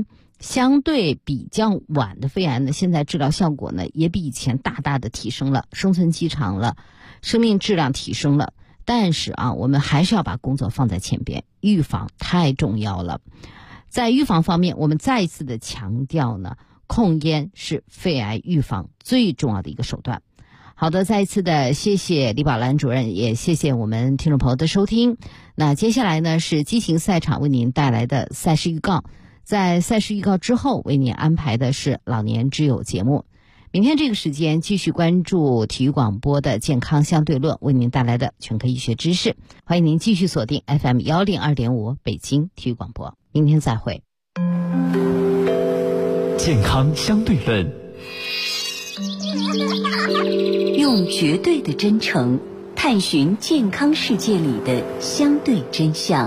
相对比较晚的肺癌呢，现在治疗效果呢也比以前大大的提升了，生存期长了，生命质量提升了。但是我们还是要把工作放在前边，预防太重要了。在预防方面，我们再一次的强调呢，控烟是肺癌预防最重要的一个手段。好的，再一次的谢谢李宝兰主任，也谢谢我们听众朋友的收听。那接下来呢是激情赛场为您带来的赛事预告，在赛事预告之后为您安排的是老年之友节目。明天这个时间继续关注体育广播的健康相对论为您带来的全科医学知识，欢迎您继续锁定 FM 102.5北京体育广播，明天再会。 健康相对论， 用绝对的真诚探寻健康世界里的相对真相。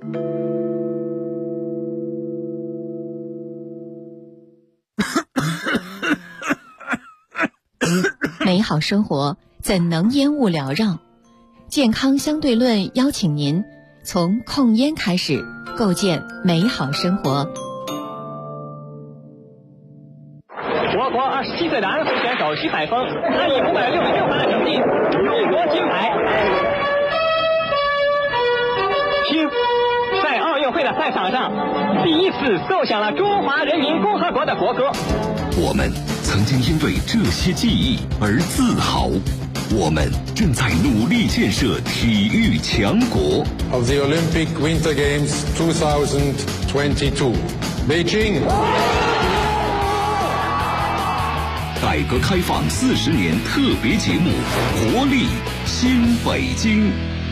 美好生活怎能烟雾缭绕？健康相对论邀请您从控烟开始，构建美好生活。 我国27岁的安徽选手徐海峰，他以566分的成绩勇夺金牌。听，在奥运会的赛场上，第一次奏响了中华人民共和国的国歌。 我们曾经因为这些记忆而自豪，我们正在努力建设体育强国。 Of the Olympic Winter Games 2022, Beijing。 改革开放40年特别节目，活力新北京。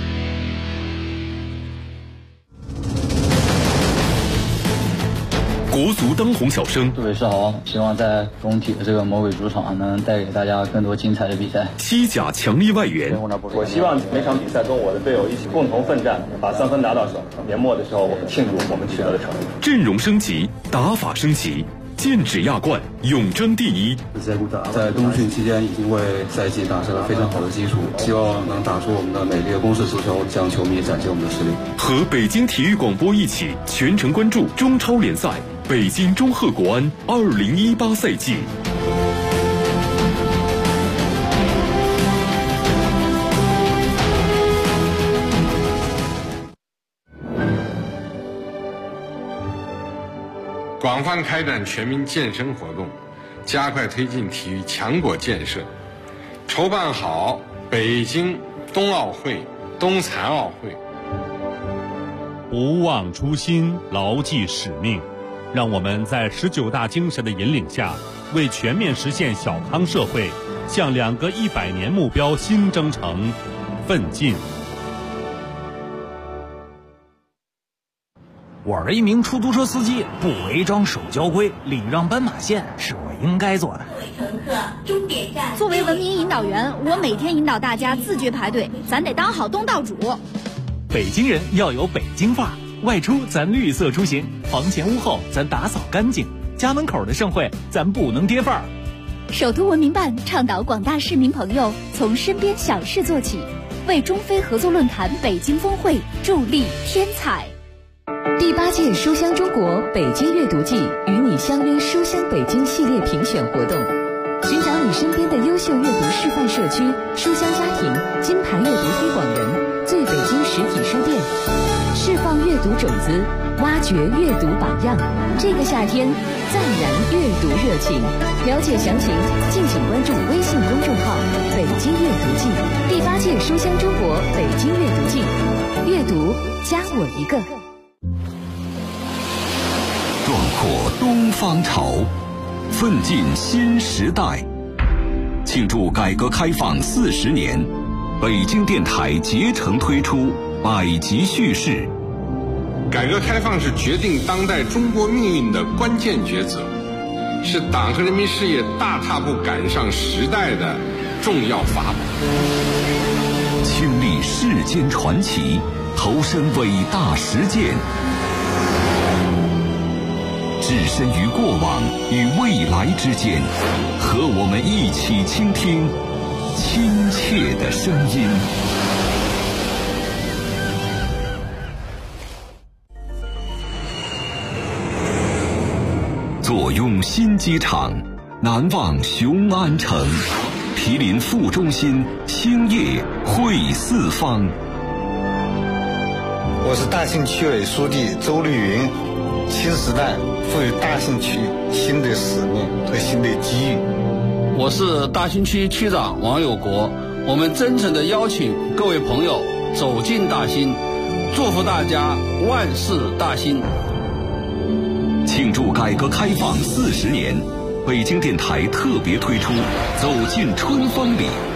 国足当红小生， 杜伟是好，希望在工体的这个魔鬼主场能带给大家更多精彩的比赛。 西甲强力外援， 我希望每场比赛跟我的队友一起共同奋战，把3分拿到手。年末的时候，我们庆祝我们取得的成绩。 阵容升级，打法升级，剑指亚冠，永争第一。 在冬训期间已经为赛季打下了非常好的基础，希望能打出我们的美丽的攻势足球，向球迷展现我们的实力。 和北京体育广播一起全程关注中超联赛北京中赫国安2018赛季。 广泛开展全民健身活动，加快推进体育强国建设，筹办好北京冬奥会、冬残奥会。 不忘初心，牢记使命，让我们在19大精神的引领下，为全面实现小康社会，向2个100年目标新征程奋进。 我是一名出租车司机，不违章守交规，礼让斑马线是我应该做的。 乘客，终点站。作为文明引导员，我每天引导大家自觉排队，咱得当好东道主。 北京人要有北京范儿，外出咱绿色出行，房前屋后咱打扫干净，家门口的盛会咱不能跌范儿。 首都文明办倡导广大市民朋友从身边小事做起，为中非合作论坛北京峰会助力添彩。 第8届书香中国北京阅读季与你相约书香北京系列评选活动，寻找你身边的优秀阅读示范社区、书香家庭、金牌阅读推广人、最北京实体书店，释放阅读种子，挖掘阅读榜样。这个夏天暂燃阅读热情，了解详情敬请关注微信公众号北京阅读季。第8届书香中国北京阅读季，阅读加我一个。 壮阔东方潮，奋进新时代。庆祝改革开放40年，北京电台竭诚推出百集叙事。 改革开放是决定当代中国命运的关键抉择，是党和人民事业大踏步赶上时代的重要法宝。 亲历世间传奇，投身伟大实践，置身于过往与未来之间，和我们一起倾听亲切的声音。 用新机场，难忘雄安城。毗邻副中心，兴业汇四方。 我是大兴区委书记周绿云。新时代赋予大兴区新的使命和新的机遇。 我是大兴区区长王有国。我们真诚地邀请各位朋友走进大兴，祝福大家万事大兴。 庆祝改革开放40年，北京电台特别推出《走进春风里》